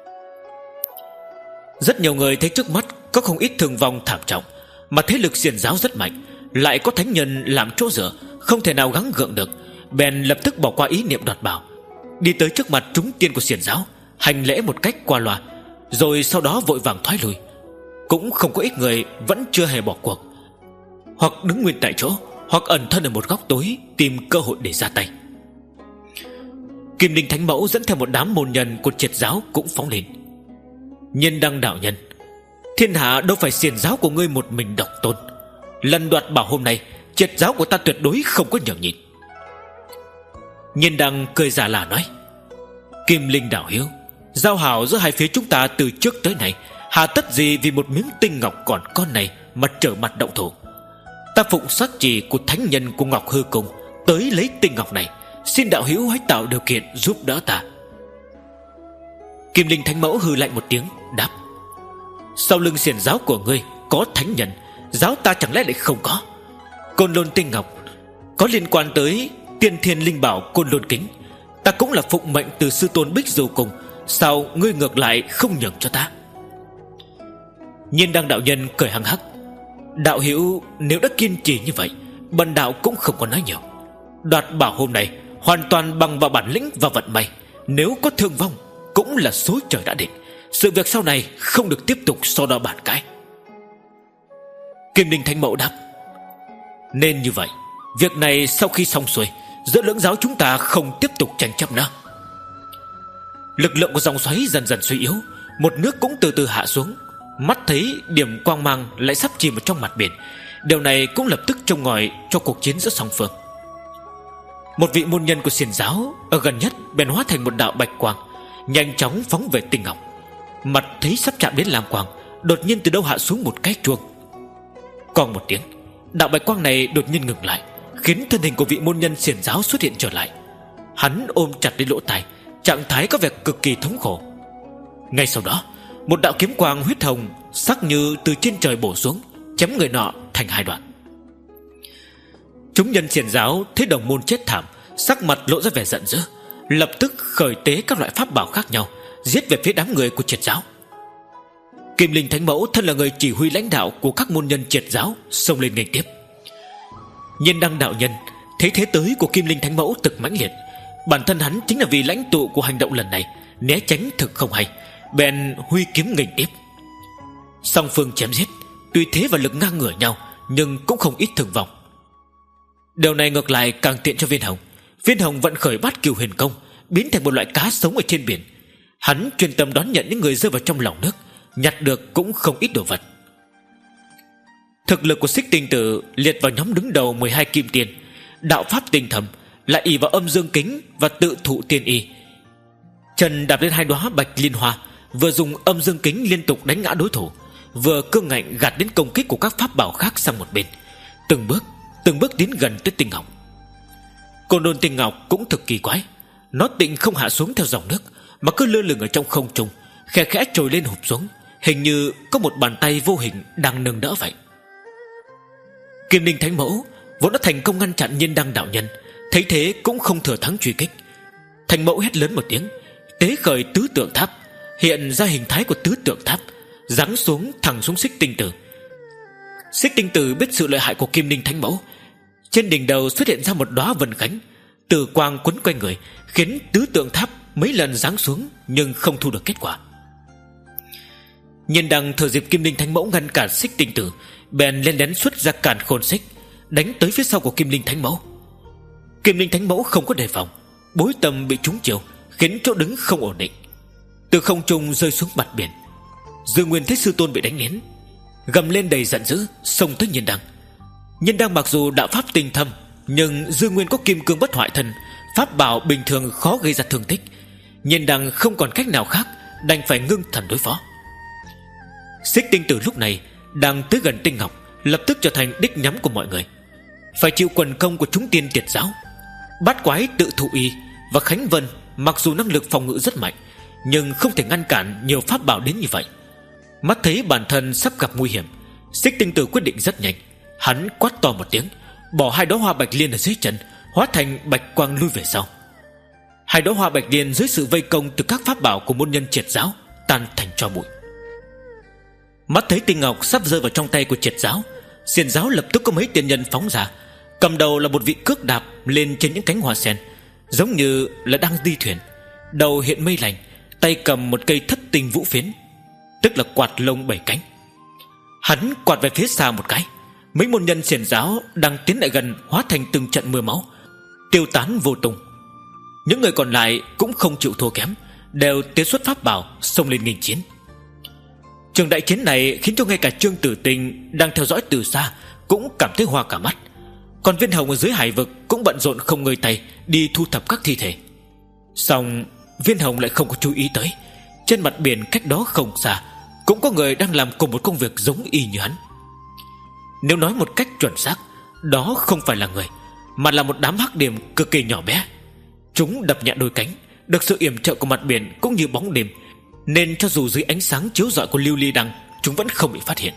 Rất nhiều người thấy trước mắt có không ít thương vong thảm trọng, mà thế lực xiển giáo rất mạnh, lại có thánh nhân làm chỗ dựa, không thể nào gắng gượng được, bèn lập tức bỏ qua ý niệm đoạt bảo, đi tới trước mặt chúng tiên của xiển giáo, hành lễ một cách qua loa, rồi sau đó vội vàng thoái lui. Cũng không có ít người vẫn chưa hề bỏ cuộc, hoặc đứng nguyên tại chỗ, hoặc ẩn thân ở một góc tối tìm cơ hội để ra tay. Kim Linh Thánh Mẫu dẫn theo một đám môn nhân của triệt giáo cũng phóng lên. Nhiên Đăng đạo nhân, thiên hạ đâu phải xiển giáo của ngươi một mình độc tôn. Lần đoạt bảo hôm nay, triệt giáo của ta tuyệt đối không có nhường nhịn. Nhiên Đăng cười giả lả nói: Kim Linh đạo hiếu, giao hảo giữa hai phía chúng ta từ trước tới nay, hà tất gì vì một miếng tinh ngọc còn con này mà trở mặt động thủ. Ta phụng sắc chỉ của thánh nhân của Ngọc Hư Cung tới lấy tinh ngọc này, xin đạo hữu hãy tạo điều kiện giúp đỡ ta. Kim Linh Thánh Mẫu hừ lạnh một tiếng đáp: sau lưng xiển giáo của ngươi có thánh nhân, giáo ta chẳng lẽ lại không có? Côn Lôn tinh ngọc có liên quan tới tiên thiên linh bảo Côn Lôn kính, ta cũng là phụng mệnh từ sư tôn Bích Du Cung, sao ngươi ngược lại không nhường cho ta? Nhiên Đăng đạo nhân cười hăng hắc: đạo hữu nếu đã kiên trì như vậy, bần đạo cũng không có nói nhiều. Đoạt bảo hôm nay hoàn toàn bằng vào bản lĩnh và vận may, nếu có thương vong cũng là số trời đã định, sự việc sau này không được tiếp tục so đo bàn cãi. Kim Linh Thánh Mẫu đáp: nên như vậy, việc này sau khi xong xuôi, giữa lưỡng giáo chúng ta không tiếp tục tranh chấp nữa. Lực lượng của dòng xoáy dần dần suy yếu, một nước cũng từ từ hạ xuống, mắt thấy điểm quang mang lại sắp chìm vào trong mặt biển. Điều này cũng lập tức trông ngòi cho cuộc chiến giữa song phương. Một vị môn nhân của xiển giáo ở gần nhất bèn hóa thành một đạo bạch quang, nhanh chóng phóng về tinh ngọc. Mặt thấy sắp chạm đến lam quang, đột nhiên từ đâu hạ xuống một cái chuông. Còn một tiếng, đạo bạch quang này đột nhiên ngừng lại, khiến thân hình của vị môn nhân xiển giáo xuất hiện trở lại. Hắn ôm chặt lấy lỗ tai, trạng thái có vẻ cực kỳ thống khổ. Ngay sau đó, một đạo kiếm quang huyết hồng sắc như từ trên trời bổ xuống, chém người nọ thành hai đoạn. Chúng nhân xiển giáo thấy đồng môn chết thảm, sắc mặt lộ ra vẻ giận dữ, lập tức khởi tế các loại pháp bảo khác nhau, giết về phía đám người của triệt giáo. Kim Linh Thánh Mẫu thân là người chỉ huy lãnh đạo của các môn nhân triệt giáo, xông lên nghênh tiếp. Nhiên Đăng đạo nhân thấy thế tới của Kim Linh Thánh Mẫu thực mãnh liệt, bản thân hắn chính là vì lãnh tụ của hành động lần này, né tránh thực không hay, bèn huy kiếm nghênh tiếp. Song phương chém giết, tuy thế và lực ngang ngửa nhau, nhưng cũng không ít thương vong. Điều này ngược lại càng tiện cho Viên Hồng. Viên Hồng vận khởi Bát Cửu Huyền Công, biến thành một loại cá sống ở trên biển. Hắn chuyên tâm đón nhận những người rơi vào trong lòng nước, nhặt được cũng không ít đồ vật. Thực lực của Xích Tinh Tử liệt vào nhóm đứng đầu mười hai kim tiền, đạo pháp tinh thầm, lại ỷ vào âm dương kính và tự thụ tiên y. Chân đạp lên hai đóa bạch liên hoa, vừa dùng âm dương kính liên tục đánh ngã đối thủ, vừa cương ngạnh gạt đến công kích của các pháp bảo khác sang một bên, từng bước từng bước tiến gần tới tinh ngọc. Côn Lôn tinh ngọc cũng thực kỳ quái, nó tịnh không hạ xuống theo dòng nước, mà cứ lơ lửng ở trong không trung, khẽ khẽ trồi lên hụp xuống, hình như có một bàn tay vô hình đang nâng đỡ vậy. Kim Linh Thánh Mẫu vốn đã thành công ngăn chặn Nhiên Đăng đạo nhân, thấy thế cũng không thừa thắng truy kích. Thành Mẫu hét lớn một tiếng, tế khởi tứ tượng tháp, hiện ra hình thái của tứ tượng tháp, giáng xuống thẳng xuống Xích Tinh Tử. Xích Tinh Tử biết sự lợi hại của Kim Linh Thánh Mẫu, trên đỉnh đầu xuất hiện ra một đóa vân khánh, tử quang quấn quanh người, khiến tứ tượng tháp mấy lần giáng xuống nhưng không thu được kết quả. Nhiên Đăng thừa dịp Kim Linh Thánh Mẫu ngăn cản Xích Tinh Tử, bèn lên lén xuất ra càn khôn xích, đánh tới phía sau của Kim Linh Thánh Mẫu. Kim Linh Thánh Mẫu không có đề phòng, bối tâm bị trúng chiêu, khiến chỗ đứng không ổn định, từ không trung rơi xuống mặt biển. Dư Nguyên thấy sư tôn bị đánh nén, gầm lên đầy giận dữ, xông tới Nhiên Đăng. Nhiên Đăng mặc dù đạo pháp tinh thâm, nhưng Dư Nguyên có kim cương bất hoại thân, pháp bảo bình thường khó gây ra thương tích. Nhiên Đăng không còn cách nào khác, đành phải ngưng thần đối phó. Xích Tinh Tử lúc này đang tới gần tinh ngọc, lập tức trở thành đích nhắm của mọi người, phải chịu quần công của chúng tiên triệt giáo. Bát quái tự thụ y và Khánh Vân mặc dù năng lực phòng ngự rất mạnh, nhưng không thể ngăn cản nhiều pháp bảo đến như vậy. Mắt thấy bản thân sắp gặp nguy hiểm, Xích Tinh Tử quyết định rất nhanh. Hắn quát to một tiếng, bỏ hai đóa hoa bạch liên ở dưới chân, hóa thành bạch quang lui về sau. Hai đóa hoa bạch liên dưới sự vây công từ các pháp bảo của môn nhân Triệt giáo tan thành tro bụi. Mắt thấy tinh ngọc sắp rơi vào trong tay của Triệt giáo, Xiển giáo lập tức có mấy tiên nhân phóng ra. Cầm đầu là một vị cước đạp lên trên những cánh hoa sen, giống như là đang đi thuyền. Đầu hiện mây lành, tay cầm một cây thất tinh vũ phiến, tức là quạt lông bảy cánh. Hắn quạt về phía xa một cái, mấy môn nhân Xiển giáo đang tiến lại gần hóa thành từng trận mưa máu, tiêu tán vô tung. Những người còn lại cũng không chịu thua kém, đều tiến xuất pháp bảo xông lên nghênh chiến. Trường đại chiến này khiến cho ngay cả Trương Tử Tinh đang theo dõi từ xa cũng cảm thấy hoa cả mắt. Còn Viên Hồng ở dưới hải vực cũng bận rộn không ngơi tay đi thu thập các thi thể. Song Viên Hồng lại không có chú ý tới, trên mặt biển cách đó không xa cũng có người đang làm cùng một công việc giống y như hắn. Nếu nói một cách chuẩn xác, đó không phải là người, mà là một đám hắc điểm cực kỳ nhỏ bé. Chúng đập nhẹ đôi cánh, được sự yểm trợ của mặt biển cũng như bóng đêm, nên cho dù dưới ánh sáng chiếu rọi của lưu ly đăng, chúng vẫn không bị phát hiện.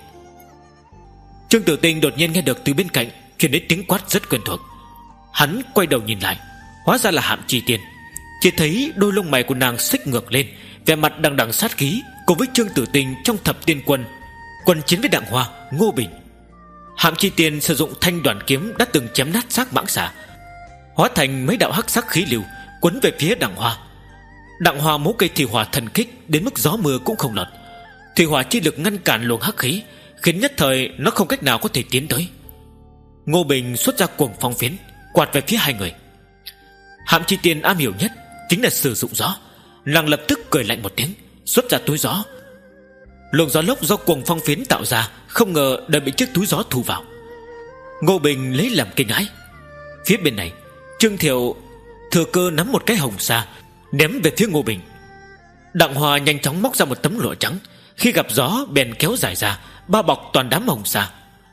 Trương Tử Tinh đột nhiên nghe được từ bên cạnh truyền đến tiếng quát rất quen thuộc. Hắn quay đầu nhìn lại, hóa ra là Hạm Chi Tiên. Chỉ thấy đôi lông mày của nàng xích ngược lên, vẻ mặt đằng đằng sát khí, cùng với Trương Tử Tinh trong thập tiên quân quân chiến với Đặng Hoa, Ngô Bình. Hạm Chi Tiên sử dụng thanh đoàn kiếm đã từng chém nát xác mãng xà, hóa thành mấy đạo hắc sắc khí lưu quấn về phía Đặng Hoa. Đặng Hoa mố cây thủy hỏa thần kích đến mức gió mưa cũng không lọt. Thủy hỏa chi lực ngăn cản luồng hắc khí, khiến nhất thời nó không cách nào có thể tiến tới. Ngô Bình xuất ra cuồng phong phiến, quạt về phía hai người. Hạm Chi Tiên am hiểu nhất chính là sử dụng gió. Nàng lập tức cười lạnh một tiếng, xuất ra túi gió. Luồng gió lốc do cuồng phong phiến tạo ra không ngờ đã bị chiếc túi gió thu vào. Ngô Bình lấy làm kinh hãi. Phía bên này, Trương Thiệu thừa cơ nắm một cái hồng sa ném về phía Ngô Bình. Đặng Hoa nhanh chóng móc ra một tấm lụa trắng, khi gặp gió bèn kéo dài ra, bao bọc toàn đám hồng sa.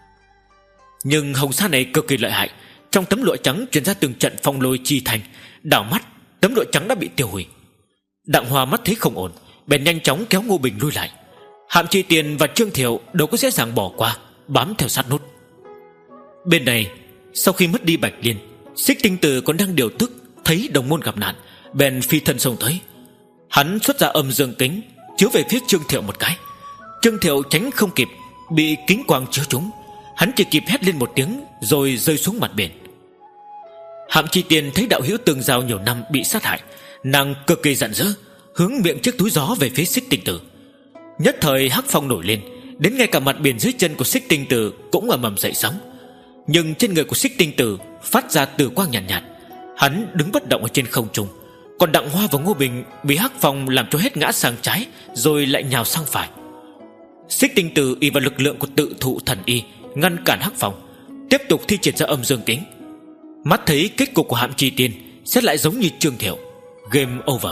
Nhưng hồng sa này cực kỳ lợi hại, trong tấm lụa trắng truyền ra từng trận phong lôi chi thành, đảo mắt tấm lụa trắng đã bị tiêu hủy. Đặng Hoa mắt thấy không ổn, bèn nhanh chóng kéo Ngô Bình lui lại. Hạm Chi Tiền và Trương Thiệu đâu có dễ dàng bỏ qua, bám theo sát nút. Bên này, sau khi mất đi Bạch Liên, Xích Tinh Tử còn đang điều tức, thấy đồng môn gặp nạn, bèn phi thân xông tới. Hắn xuất ra âm dương kính chiếu về phía Trương Thiệu một cái. Trương Thiệu tránh không kịp, bị kính quang chiếu trúng. Hắn chỉ kịp hét lên một tiếng rồi rơi xuống mặt biển. Hạm Chi Tiền thấy đạo hữu tương giao nhiều năm bị sát hại, nàng cực kỳ giận dữ, hướng miệng chiếc túi gió về phía Xích Tinh Tử. Nhất thời hắc phong nổi lên, đến ngay cả mặt biển dưới chân của Xích Tinh Tử cũng ầm ầm dậy sóng. Nhưng trên người của Xích Tinh Tử phát ra từ quang nhàn nhạt, nhạt. Hắn đứng bất động ở trên không trung. Còn Đặng Hoa và Ngô Bình bị hắc phong làm cho hết ngã sang trái, rồi lại nhào sang phải. Xích Tinh Tử y vào lực lượng của tự thụ thần y ngăn cản hắc phong, tiếp tục thi triển ra âm dương kính. Mắt thấy kết cục của Hạm Chi Tiên sẽ lại giống như Trương Thiệu, game over.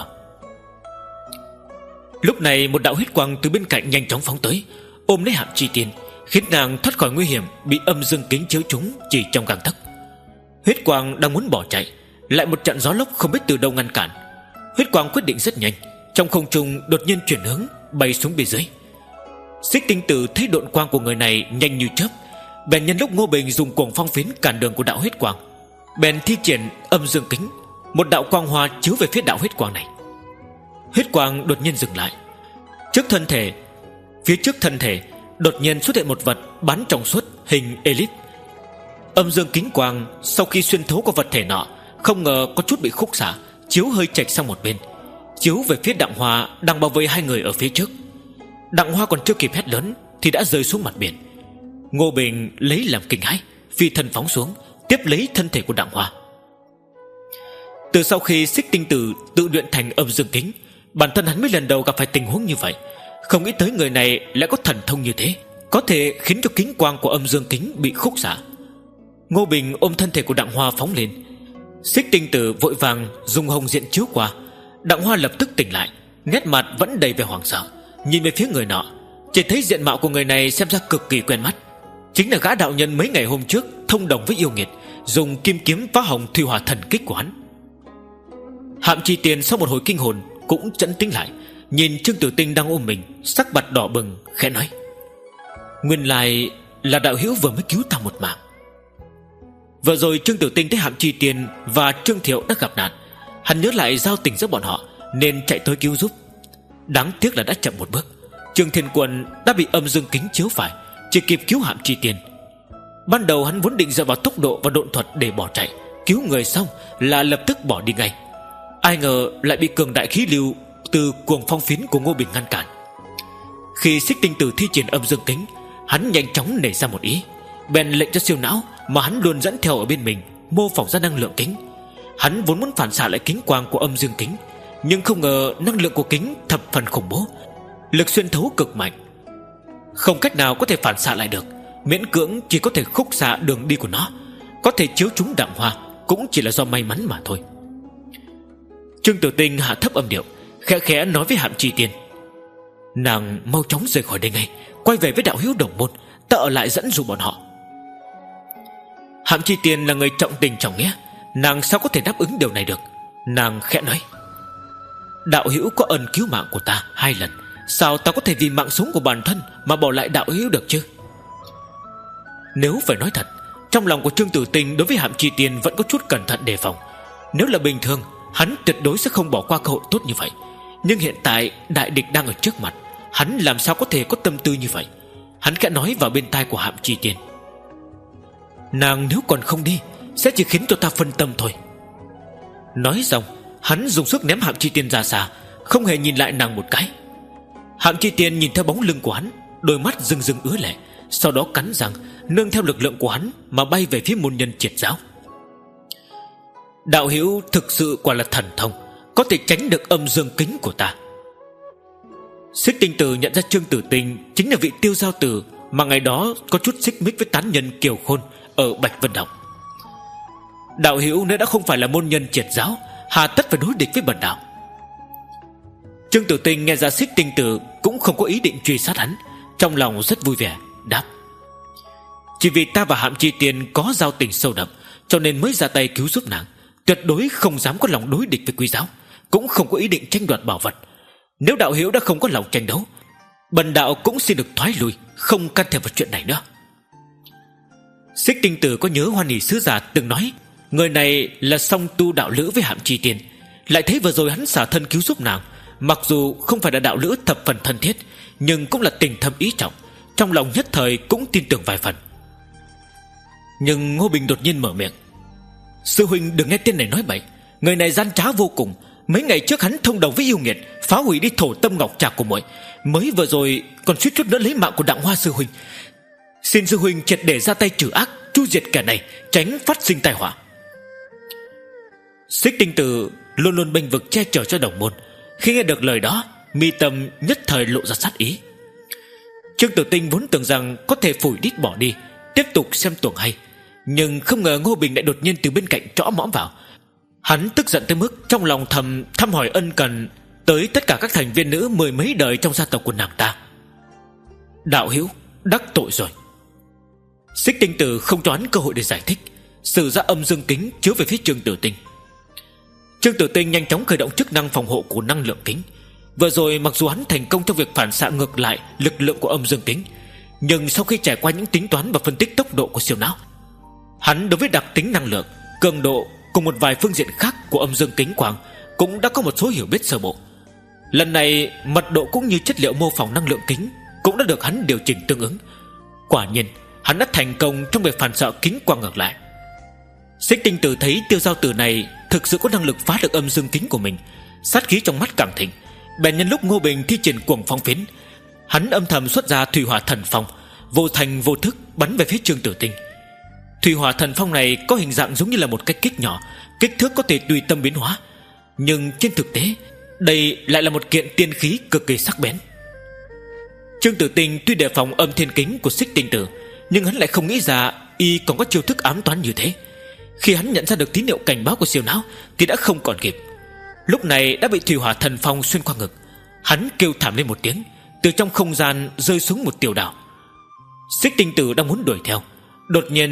Lúc này một đạo huyết quang từ bên cạnh nhanh chóng phóng tới, ôm lấy Hạm Chi Tiên, khiến nàng thoát khỏi nguy hiểm bị âm dương kính chiếu trúng chỉ trong gang tấc. Huyết quang đang muốn bỏ chạy, lại một trận gió lốc không biết từ đâu ngăn cản. Huyết quang quyết định rất nhanh, trong không trung đột nhiên chuyển hướng, bay xuống bên dưới. Xích Tinh Tử thấy độn quang của người này nhanh như chớp, bèn nhân lúc Ngô Bình dùng cuồng phong phiến cản đường của đạo huyết quang, bèn thi triển âm dương kính, một đạo quang hoa chiếu về phía đạo huyết quang này. Huyết quang đột nhiên dừng lại. Trước thân thể, phía trước thân thể đột nhiên xuất hiện một vật bắn trong suốt hình elip. Âm dương kính quang sau khi xuyên thấu qua vật thể nọ, không ngờ có chút bị khúc xạ, chiếu hơi chệch sang một bên, chiếu về phía Đặng Hoa đang bao vây hai người ở phía trước. Đặng Hoa còn chưa kịp hét lớn thì đã rơi xuống mặt biển. Ngô Bình lấy làm kinh hãi, phi thân phóng xuống, tiếp lấy thân thể của Đặng Hoa. Từ sau khi Xích Tinh Tử tự luyện thành âm dương kính, bản thân hắn mới lần đầu gặp phải tình huống như vậy. Không nghĩ tới người này lại có thần thông như thế, có thể khiến cho kính quang của âm dương kính bị khúc xạ. Ngô Bình ôm thân thể của Đặng Hoa phóng lên. Xích Tinh Tử vội vàng dùng hồng diện chiếu qua. Đặng Hoa lập tức tỉnh lại, nét mặt vẫn đầy vẻ hoảng sợ, nhìn về phía người nọ, chỉ thấy diện mạo của người này xem ra cực kỳ quen mắt. Chính là gã đạo nhân mấy ngày hôm trước thông đồng với yêu nghiệt, dùng kim kiếm phá hỏng thủy hỏa thần kích của hắn. Hạm Chi Tiên sau một hồi kinh hồn cũng chấn tĩnh lại, nhìn Trương Tử Tinh đang ôm mình, sắc mặt đỏ bừng, khẽ nói: nguyên lai là đạo hữu vừa mới cứu ta một mạng. Vừa rồi Trương Tử Tinh thấy Hạm Chi Tiên và Trương Thiệu đã gặp nạn, hắn nhớ lại giao tình giữa bọn họ nên chạy tới cứu giúp. Đáng tiếc là đã chậm một bước. Trương Thiên Quân đã bị âm dương kính chiếu phải, chỉ kịp cứu Hạm Chi Tiên. Ban đầu hắn vốn định dựa vào tốc độ và độn thuật để bỏ chạy, cứu người xong là lập tức bỏ đi ngay. Ai ngờ lại bị cường đại khí lưu từ cuồng phong phiến của Ngô Bình ngăn cản. Khi Xích Tinh Tử thi triển âm dương kính, hắn nhanh chóng nảy ra một ý, bèn lệnh cho siêu não mà hắn luôn dẫn theo ở bên mình mô phỏng ra năng lượng kính. Hắn vốn muốn phản xạ lại kính quang của âm dương kính, nhưng không ngờ năng lượng của kính thập phần khủng bố, lực xuyên thấu cực mạnh, không cách nào có thể phản xạ lại được, miễn cưỡng chỉ có thể khúc xạ đường đi của nó. Có thể chiếu trúng đạm hoa cũng chỉ là do may mắn mà thôi. Trương Tử Tinh hạ thấp âm điệu, khẽ khẽ nói với Hạm Chi Tiên: nàng mau chóng rời khỏi đây ngay, quay về với đạo hữu đồng môn, ta ở lại dẫn dụ bọn họ. Hạm Chi Tiên là người trọng tình trọng nghĩa, nàng sao có thể đáp ứng điều này được. Nàng khẽ nói: đạo hữu có ân cứu mạng của ta hai lần, sao ta có thể vì mạng sống của bản thân mà bỏ lại đạo hữu được chứ? Nếu phải nói thật, trong lòng của Trương Tử Tinh đối với Hạm Chi Tiên vẫn có chút cẩn thận đề phòng. Nếu là bình thường, hắn tuyệt đối sẽ không bỏ qua cơ hội tốt như vậy. Nhưng hiện tại đại địch đang ở trước mặt, hắn làm sao có thể có tâm tư như vậy. Hắn khẽ nói vào bên tai của Hạm Chi Tiên: nàng nếu còn không đi sẽ chỉ khiến cho ta phân tâm thôi. Nói xong, hắn dùng sức ném Hạm Chi Tiên ra xa, không hề nhìn lại nàng một cái. Hạm Chi Tiên nhìn theo bóng lưng của hắn, đôi mắt rưng rưng ứa lệ, sau đó cắn răng nương theo lực lượng của hắn mà bay về phía môn nhân Triệt giáo. Đạo hữu thực sự quả là thần thông, có thể tránh được âm dương kính của ta. Xích Tinh Tử nhận ra Trương Tử Tinh chính là vị Tiêu Giao Tử mà ngày đó có chút xích mích với tán nhân Kiều Khôn ở Bạch Vân Động. Đạo hữu nếu đã không phải là môn nhân Triệt giáo, hà tất phải đối địch với bần đạo. Trương Tử Tinh nghe ra Xích Tinh Tử cũng không có ý định truy sát hắn, trong lòng rất vui vẻ, đáp: chỉ vì ta và Hạm Chi Tiên có giao tình sâu đậm, cho nên mới ra tay cứu giúp nàng, tuyệt đối không dám có lòng đối địch với Quý giáo, cũng không có ý định tranh đoạt bảo vật. Nếu đạo hữu đã không có lòng tranh đấu, bần đạo cũng xin được thoái lui, không can thiệp vào chuyện này nữa. Xích Tinh Tử có nhớ Hoan Hỷ sứ giả từng nói người này là song tu đạo lữ với Hạm Chi Tiên, lại thấy vừa rồi hắn xả thân cứu giúp nàng, mặc dù không phải là đạo lữ thập phần thân thiết, nhưng cũng là tình thâm ý trọng, trong lòng nhất thời cũng tin tưởng vài phần. Nhưng Ngô Bình đột nhiên mở miệng: sư huynh đừng nghe tên này nói bậy, người này gian trá vô cùng. Mấy ngày trước hắn thông đồng với yêu nghiệt, phá hủy đi thổ tâm ngọc trạc của muội, mới vừa rồi còn suýt chút nữa lấy mạng của Đặng Hoa sư huynh. Xin sư huynh triệt để ra tay trừ ác, chu diệt kẻ này, tránh phát sinh tai họa. Xích Tinh Tử luôn luôn bênh vực che chở cho đồng môn, khi nghe được lời đó, mi tâm nhất thời lộ ra sát ý. Trương Tử Tinh vốn tưởng rằng có thể phủi đít bỏ đi, tiếp tục xem tuồng hay, nhưng không ngờ Ngô Bình lại đột nhiên từ bên cạnh trõ mõm vào. Hắn tức giận tới mức trong lòng thầm thăm hỏi ân cần tới tất cả các thành viên nữ mười mấy đời trong gia tộc của nàng ta. Đạo hữu đắc tội rồi. Xích Tinh Tử không cho hắn cơ hội để giải thích, sử ra âm dương kính chiếu về phía Trương Tử Tinh. Trương Tử Tinh nhanh chóng khởi động chức năng phòng hộ của năng lượng kính. Vừa rồi mặc dù hắn thành công trong việc phản xạ ngược lại lực lượng của âm dương kính, nhưng sau khi trải qua những tính toán và phân tích tốc độ của siêu não, hắn đối với đặc tính năng lượng, cường độ cùng một vài phương diện khác của âm dương kính quang cũng đã có một số hiểu biết sơ bộ. Lần này mật độ cũng như chất liệu mô phỏng năng lượng kính cũng đã được hắn điều chỉnh tương ứng. Quả nhiên hắn đã thành công trong việc phản xạ kính quang ngược lại. Xích Tinh Tử thấy Tiêu Giao Tử này thực sự có năng lực phá được âm dương kính của mình, sát khí trong mắt càng thịnh, bèn nhân lúc Ngô Bình thi triển cuồng phong phiến, hắn âm thầm xuất ra Thủy Hỏa Thần Phong, vô thành vô thức bắn về phía Trương Tử Tinh. Thủy Hỏa Thần Phong này có hình dạng giống như là một cái kích nhỏ, kích thước có thể tùy tâm biến hóa, nhưng trên thực tế đây lại là một kiện tiên khí cực kỳ sắc bén. Trương Tử Tinh tuy đề phòng âm thiên kính của Xích Tinh Tử, nhưng hắn lại không nghĩ ra y còn có chiêu thức ám toán như thế. Khi hắn nhận ra được tín hiệu cảnh báo của siêu não thì đã không còn kịp. Lúc này đã bị Thủy Hỏa Thần Phong xuyên qua ngực, hắn kêu thảm lên một tiếng, từ trong không gian rơi xuống một tiểu đảo. Xích Tinh Tử đang muốn đuổi theo, đột nhiên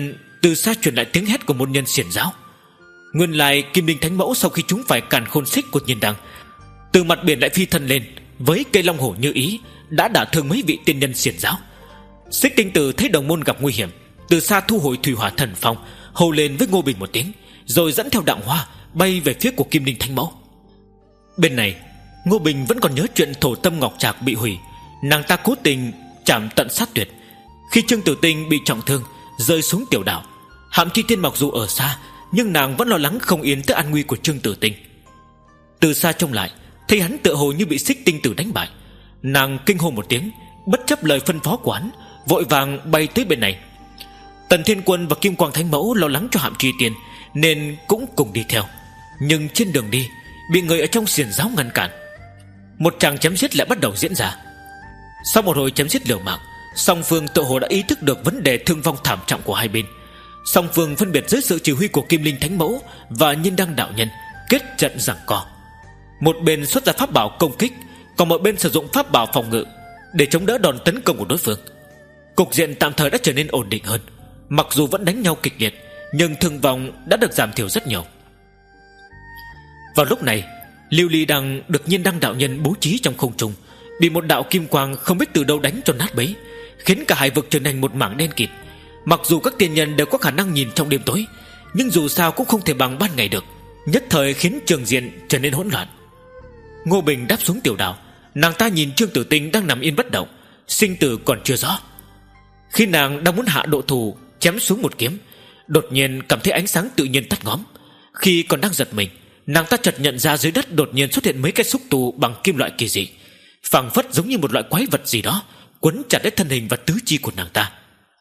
Từ xa truyền lại tiếng hét của môn nhân xiển giáo. Nguyên lai Kim Linh Thánh Mẫu sau khi chúng phải càn khôn xích của Nhiên Đăng, từ mặt biển lại phi thân lên với cây long hổ như ý, đã đả thương mấy vị tiên nhân xiển giáo. Xích Tinh Tử thấy đồng môn gặp nguy hiểm, từ xa thu hồi thủy hỏa thần phong, hô lên với Ngô Bình một tiếng, rồi dẫn theo Đặng Hoa bay về phía của Kim Linh Thánh Mẫu. Bên này Ngô Bình vẫn còn nhớ chuyện thổ tâm ngọc trạc bị hủy, nàng ta cố tình chạm tận sát tuyệt. Khi Trương Tử Tinh bị trọng thương rơi xuống tiểu đảo, Hạm Chi Tiên mặc dù ở xa, nhưng nàng vẫn lo lắng không yên tới an nguy của Trương Tử Tinh. Từ xa trông lại, thấy hắn tựa hồ như bị Xích Tinh Tử đánh bại, nàng kinh hô một tiếng, bất chấp lời phân phó của hắn, vội vàng bay tới bên này. Tần Thiên Quân và Kim Quang Thánh Mẫu lo lắng cho Hạm Chi Tiên nên cũng cùng đi theo, nhưng trên đường đi bị người ở trong xiển giáo ngăn cản. Một tràng chém giết lại bắt đầu diễn ra. Sau một hồi chém giết liều mạng, song phương tựa hồ đã ý thức được vấn đề thương vong thảm trọng của hai bên. Song phương phân biệt dưới sự chỉ huy của Kim Linh Thánh Mẫu và Nhiên Đăng đạo nhân kết trận giằng co. Một bên xuất ra pháp bảo công kích, còn một bên sử dụng pháp bảo phòng ngự để chống đỡ đòn tấn công của đối phương. Cục diện tạm thời đã trở nên ổn định hơn. Mặc dù vẫn đánh nhau kịch liệt, nhưng thương vong đã được giảm thiểu rất nhiều. Vào lúc này, Lưu Ly Đăng được Nhiên Đăng đạo nhân bố trí trong không trung, bị một đạo kim quang không biết từ đâu đánh cho nát bấy, khiến cả hải vực trở thành một mảng đen kịt. Mặc dù các tiên nhân đều có khả năng nhìn trong đêm tối, nhưng dù sao cũng không thể bằng ban ngày được, nhất thời khiến trường diện trở nên hỗn loạn. Ngô Bình đáp xuống tiểu đảo, nàng ta nhìn Trương Tử Tinh đang nằm yên bất động, sinh tử còn chưa rõ. Khi nàng đang muốn hạ độ thù chém xuống một kiếm, đột nhiên cảm thấy ánh sáng tự nhiên tắt ngóm. Khi còn đang giật mình, nàng ta chợt nhận ra dưới đất đột nhiên xuất hiện mấy cái xúc tu bằng kim loại kỳ dị, phảng phất giống như một loại quái vật gì đó quấn chặt lấy thân hình và tứ chi của nàng ta.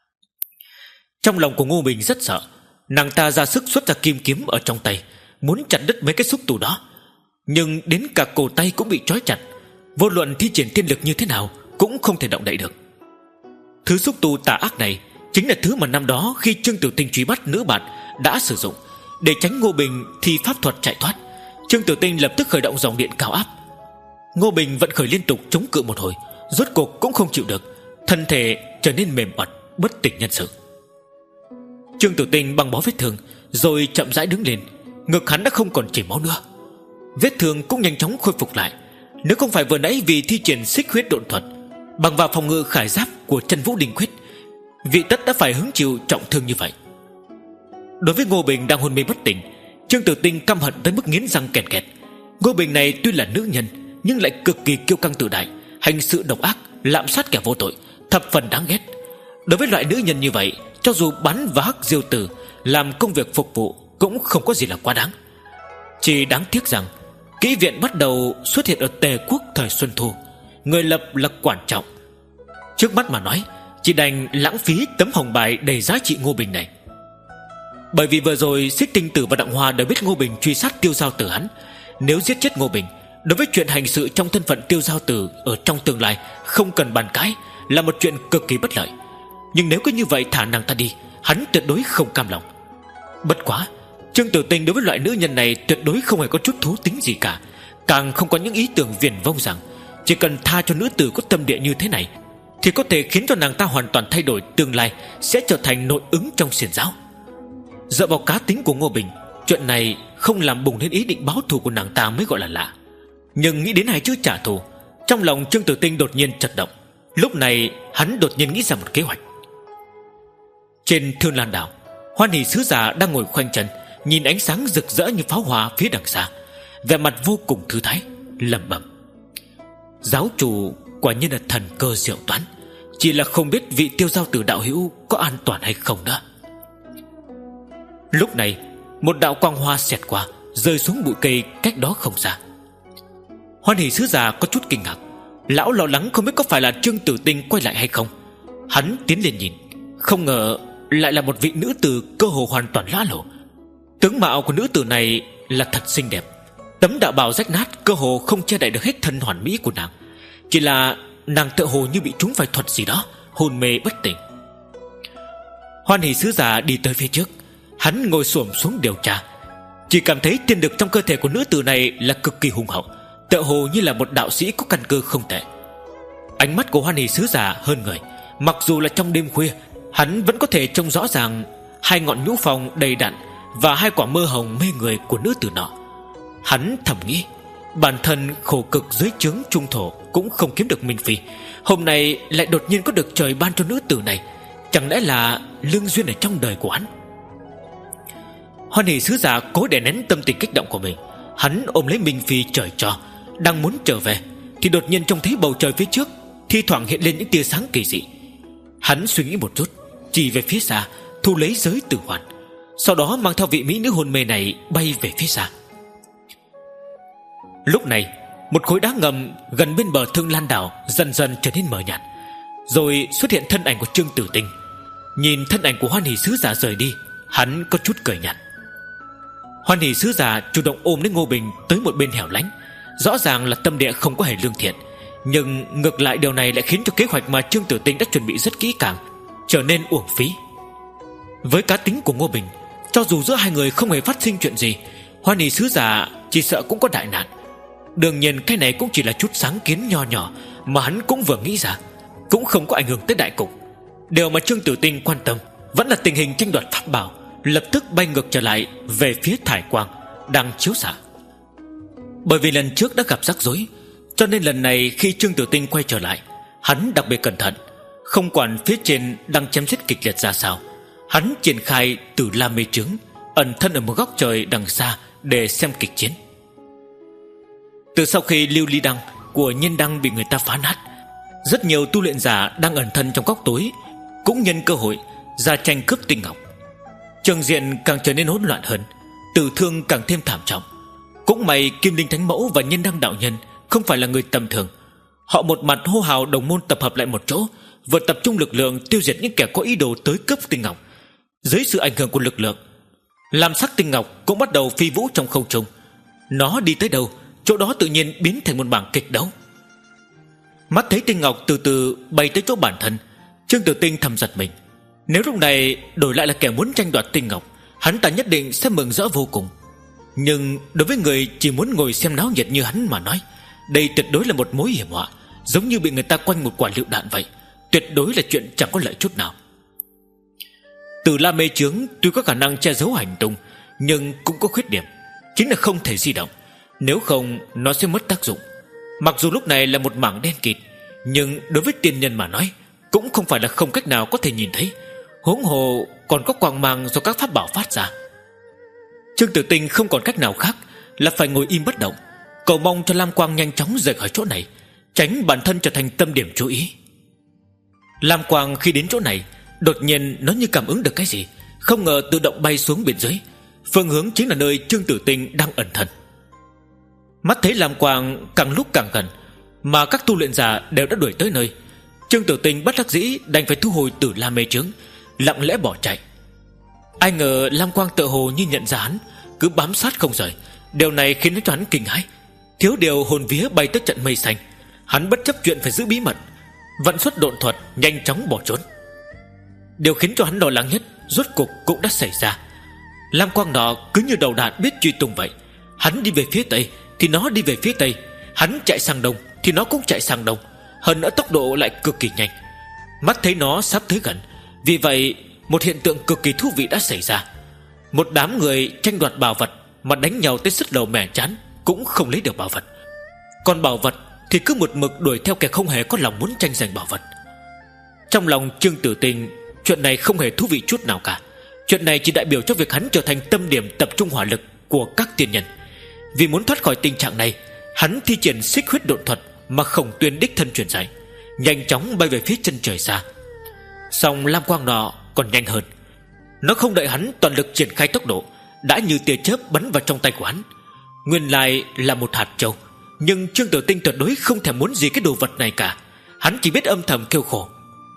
Trong lòng của Ngô Bình rất sợ, nàng ta ra sức xuất ra kim kiếm ở trong tay, muốn chặt đứt mấy cái xúc tu đó, nhưng đến cả cổ tay cũng bị trói chặt, vô luận thi triển tiên lực như thế nào cũng không thể động đậy được. Thứ xúc tu tà ác này chính là thứ mà năm đó khi Trương Tử Tinh truy bắt nữ bạn đã sử dụng để tránh Ngô Bình thi pháp thuật chạy thoát. Trương Tử Tinh lập tức khởi động dòng điện cao áp. Ngô Bình vận khởi liên tục chống cự một hồi, rốt cuộc cũng không chịu được, thân thể trở nên mềm bặt, bất tỉnh nhân sự. Trương Tử Tinh băng bó vết thương rồi chậm rãi đứng lên, ngực hắn đã không còn chảy máu nữa, vết thương cũng nhanh chóng khôi phục lại. Nếu không phải vừa nãy vì thi triển xích huyết độn thuật, bằng vào phòng ngự khải giáp của Chân Vũ Đình Quyết, vị tất đã phải hứng chịu trọng thương như vậy. Đối với Ngô Bình đang hôn mê bất tỉnh, Trương Tử Tinh căm hận tới mức nghiến răng kẹt kẹt. Ngô Bình này tuy là nữ nhân nhưng lại cực kỳ kiêu căng tự đại, hành sự độc ác, lạm sát kẻ vô tội, thập phần đáng ghét. Đối với loại nữ nhân như vậy, cho dù bắn và hắc diêu tử làm công việc phục vụ cũng không có gì là quá đáng. Chỉ đáng tiếc rằng kỹ viện bắt đầu xuất hiện ở Tề Quốc thời Xuân Thu, người lập là quan trọng. Trước mắt mà nói, chỉ đành lãng phí tấm hồng bài đầy giá trị Ngô Bình này. Bởi vì vừa rồi Xích Tinh Tử và Đặng Hoa đều biết Ngô Bình truy sát Tiêu Giao Tử hắn, nếu giết chết Ngô Bình, đối với chuyện hành sự trong thân phận Tiêu Giao Tử ở trong tương lai không cần bàn cãi, là một chuyện cực kỳ bất lợi. Nhưng nếu cứ như vậy thả nàng ta đi, hắn tuyệt đối không cam lòng. Bất quá, Trương Tử Tinh đối với loại nữ nhân này tuyệt đối không hề có chút thú tính gì cả, càng không có những ý tưởng viển vông rằng chỉ cần tha cho nữ tử có tâm địa như thế này thì có thể khiến cho nàng ta hoàn toàn thay đổi tương lai, sẽ trở thành nội ứng trong xiển giáo. Dựa vào cá tính của Ngô Bình, chuyện này không làm bùng lên ý định báo thù của nàng ta mới gọi là lạ. Nhưng nghĩ đến hai chữ trả thù, trong lòng Trương Tử Tinh đột nhiên chật động. Lúc này hắn đột nhiên nghĩ ra một kế hoạch. Trên Thương Lan Đảo, Hoan Hỷ sứ giả đang ngồi khoanh chân, nhìn ánh sáng rực rỡ như pháo hoa phía đằng xa, vẻ mặt vô cùng thư thái, lẩm bẩm: giáo chủ quả nhiên là thần cơ diệu toán, chỉ là không biết vị Tiêu Giao Tử đạo hữu có an toàn hay không nữa. Lúc này một đạo quang hoa xẹt qua, rơi xuống bụi cây cách đó không xa. Hoan Hỷ sứ giả có chút kinh ngạc, lão lo lắng không biết có phải là Trương Tử Tinh quay lại hay không. Hắn tiến lên nhìn, không ngờ lại là một vị nữ tử cơ hồ hoàn toàn lóa lộ. Tướng mạo của nữ tử này là thật xinh đẹp, tấm đạo bào rách nát cơ hồ không che đậy được hết thân hoàn mỹ của nàng, chỉ là nàng tựa hồ như bị trúng phải thuật gì đó, hôn mê bất tỉnh. Hoan Hỷ sứ giả đi tới phía trước, hắn ngồi xổm xuống điều tra, chỉ cảm thấy tiên lực trong cơ thể của nữ tử này là cực kỳ hùng hậu, tựa hồ như là một đạo sĩ có căn cơ không tệ. Ánh mắt của Hoan Hỷ sứ giả hơn người, mặc dù là trong đêm khuya, hắn vẫn có thể trông rõ ràng hai ngọn nhũ phong đầy đặn và hai quả mơ hồng mê người của nữ tử nọ. Hắn thầm nghĩ, bản thân khổ cực dưới trướng trung thổ cũng không kiếm được minh phi, hôm nay lại đột nhiên có được trời ban cho nữ tử này, chẳng lẽ là lương duyên ở trong đời của hắn. Hoan hỷ sứ giả cố đè nén tâm tình kích động của mình. Hắn ôm lấy minh phi trời cho, đang muốn trở về thì đột nhiên trông thấy bầu trời phía trước thi thoảng hiện lên những tia sáng kỳ dị. Hắn suy nghĩ một chút, chỉ về phía xa, thu lấy giới tử hoàn, sau đó mang theo vị mỹ nữ hôn mê này bay về phía xa. Lúc này, một khối đá ngầm gần bên bờ Thương Lan đảo dần dần trở nên mờ nhạt, rồi xuất hiện thân ảnh của Trương Tử Tinh. Nhìn thân ảnh của Hoan hỷ sứ giả rời đi, hắn có chút cười nhạt. Hoan hỷ sứ giả chủ động ôm lấy Ngô Bình tới một bên hẻo lánh. Rõ ràng là tâm địa không có hề lương thiện, nhưng ngược lại điều này lại khiến cho kế hoạch mà Trương Tử Tinh đã chuẩn bị rất kỹ càng trở nên uổng phí. Với cá tính của Ngô Bình, cho dù giữa hai người không hề phát sinh chuyện gì, Hoan hỷ sứ giả chỉ sợ cũng có đại nạn. Đương nhiên cái này cũng chỉ là chút sáng kiến nho nhỏ mà hắn cũng vừa nghĩ ra, cũng không có ảnh hưởng tới đại cục. Điều mà Trương Tử Tinh quan tâm vẫn là tình hình tranh đoạt pháp bảo, lập tức bay ngược trở lại về phía thải quang đang chiếu xạ. Bởi vì lần trước đã gặp rắc rối, cho nên lần này khi Trương Tử Tinh quay trở lại, hắn đặc biệt cẩn thận. Không quản phía trên đang chém giết kịch liệt ra sao, hắn triển khai Tử La Mê Chướng, ẩn thân ở một góc trời đằng xa để xem kịch chiến. Từ sau khi Lưu Ly Đăng của Nhiên Đăng bị người ta phá nát, rất nhiều tu luyện giả đang ẩn thân trong góc tối cũng nhân cơ hội ra tranh cướp tinh ngọc. Trường diện càng trở nên hỗn loạn hơn, tử thương càng thêm thảm trọng. Cũng may Kim Linh Thánh Mẫu và Nhiên Đăng đạo nhân không phải là người tầm thường. Họ một mặt hô hào đồng môn tập hợp lại một chỗ, vừa tập trung lực lượng tiêu diệt những kẻ có ý đồ tới cướp tinh ngọc. Dưới sự ảnh hưởng của lực lượng, lam sắc tinh ngọc cũng bắt đầu phi vũ trong không trung. Nó đi tới đâu, chỗ đó tự nhiên biến thành một bảng kịch đấu. Mắt thấy tinh ngọc từ từ bay tới chỗ bản thân, Trương Tử Tinh thầm giật mình. Nếu lúc này đổi lại là kẻ muốn tranh đoạt tinh ngọc, hắn ta nhất định sẽ mừng rỡ vô cùng. Nhưng đối với người chỉ muốn ngồi xem náo nhiệt như hắn mà nói, đây tuyệt đối là một mối hiểm họa, giống như bị người ta quanh một quả lựu đạn vậy. Tuyệt đối là chuyện chẳng có lợi chút nào. Tử La Mê Chướng tuy có khả năng che giấu hành tung, nhưng cũng có khuyết điểm, chính là không thể di động. Nếu không nó sẽ mất tác dụng. Mặc dù lúc này là một mảng đen kịt, nhưng đối với tiên nhân mà nói cũng không phải là không cách nào có thể nhìn thấy. Huống hồ còn có quang mang do các pháp bảo phát ra. Trương Tử Tinh không còn cách nào khác là phải ngồi im bất động, cầu mong cho lam quang nhanh chóng rời khỏi chỗ này, tránh bản thân trở thành tâm điểm chú ý. Lam quang khi đến chỗ này, đột nhiên nó như cảm ứng được cái gì, không ngờ tự động bay xuống bên dưới. Phương hướng chính là nơi Trương Tử Tinh đang ẩn thân. Mắt thấy lam quang càng lúc càng gần, mà các tu luyện giả đều đã đuổi tới nơi, Trương Tử Tinh bất đắc dĩ đành phải thu hồi Tử La Mê Chướng, lặng lẽ bỏ chạy. Ai ngờ lam quang tựa hồ như nhận ra hắn, cứ bám sát không rời. Điều này khiến cho hắn kinh hãi, thiếu điều hồn vía bay tới trận mây xanh. Hắn bất chấp chuyện phải giữ bí mật, vận xuất độn thuật nhanh chóng bỏ trốn. Điều khiến cho hắn lo lắng nhất rốt cuộc cũng đã xảy ra. Lam quang nọ cứ như đầu đạn biết truy tung vậy. Hắn đi về phía tây thì nó đi về phía tây, hắn chạy sang đông thì nó cũng chạy sang đông. Hơn nữa tốc độ lại cực kỳ nhanh. Mắt thấy nó sắp tới gần, vì vậy một hiện tượng cực kỳ thú vị đã xảy ra. Một đám người tranh đoạt bảo vật mà đánh nhau tới sứt đầu mẻ chán cũng không lấy được bảo vật, còn bảo vật thì cứ một mực đuổi theo kẻ không hề có lòng muốn tranh giành bảo vật. Trong lòng Trương Tử Tinh, chuyện này không hề thú vị chút nào cả. Chuyện này chỉ đại biểu cho việc hắn trở thành tâm điểm tập trung hỏa lực của các tiên nhân. Vì muốn thoát khỏi tình trạng này, hắn thi triển xích huyết độn thuật mà Khổng Tuyên đích thân truyền dạy, nhanh chóng bay về phía chân trời xa. Song lam quang nọ còn nhanh hơn. Nó không đợi hắn toàn lực triển khai tốc độ, đã như tia chớp bắn vào trong tay của hắn. Nguyên lai là một hạt châu, nhưng Trương Tử Tinh tuyệt đối không thèm muốn gì cái đồ vật này cả. Hắn chỉ biết âm thầm kêu khổ: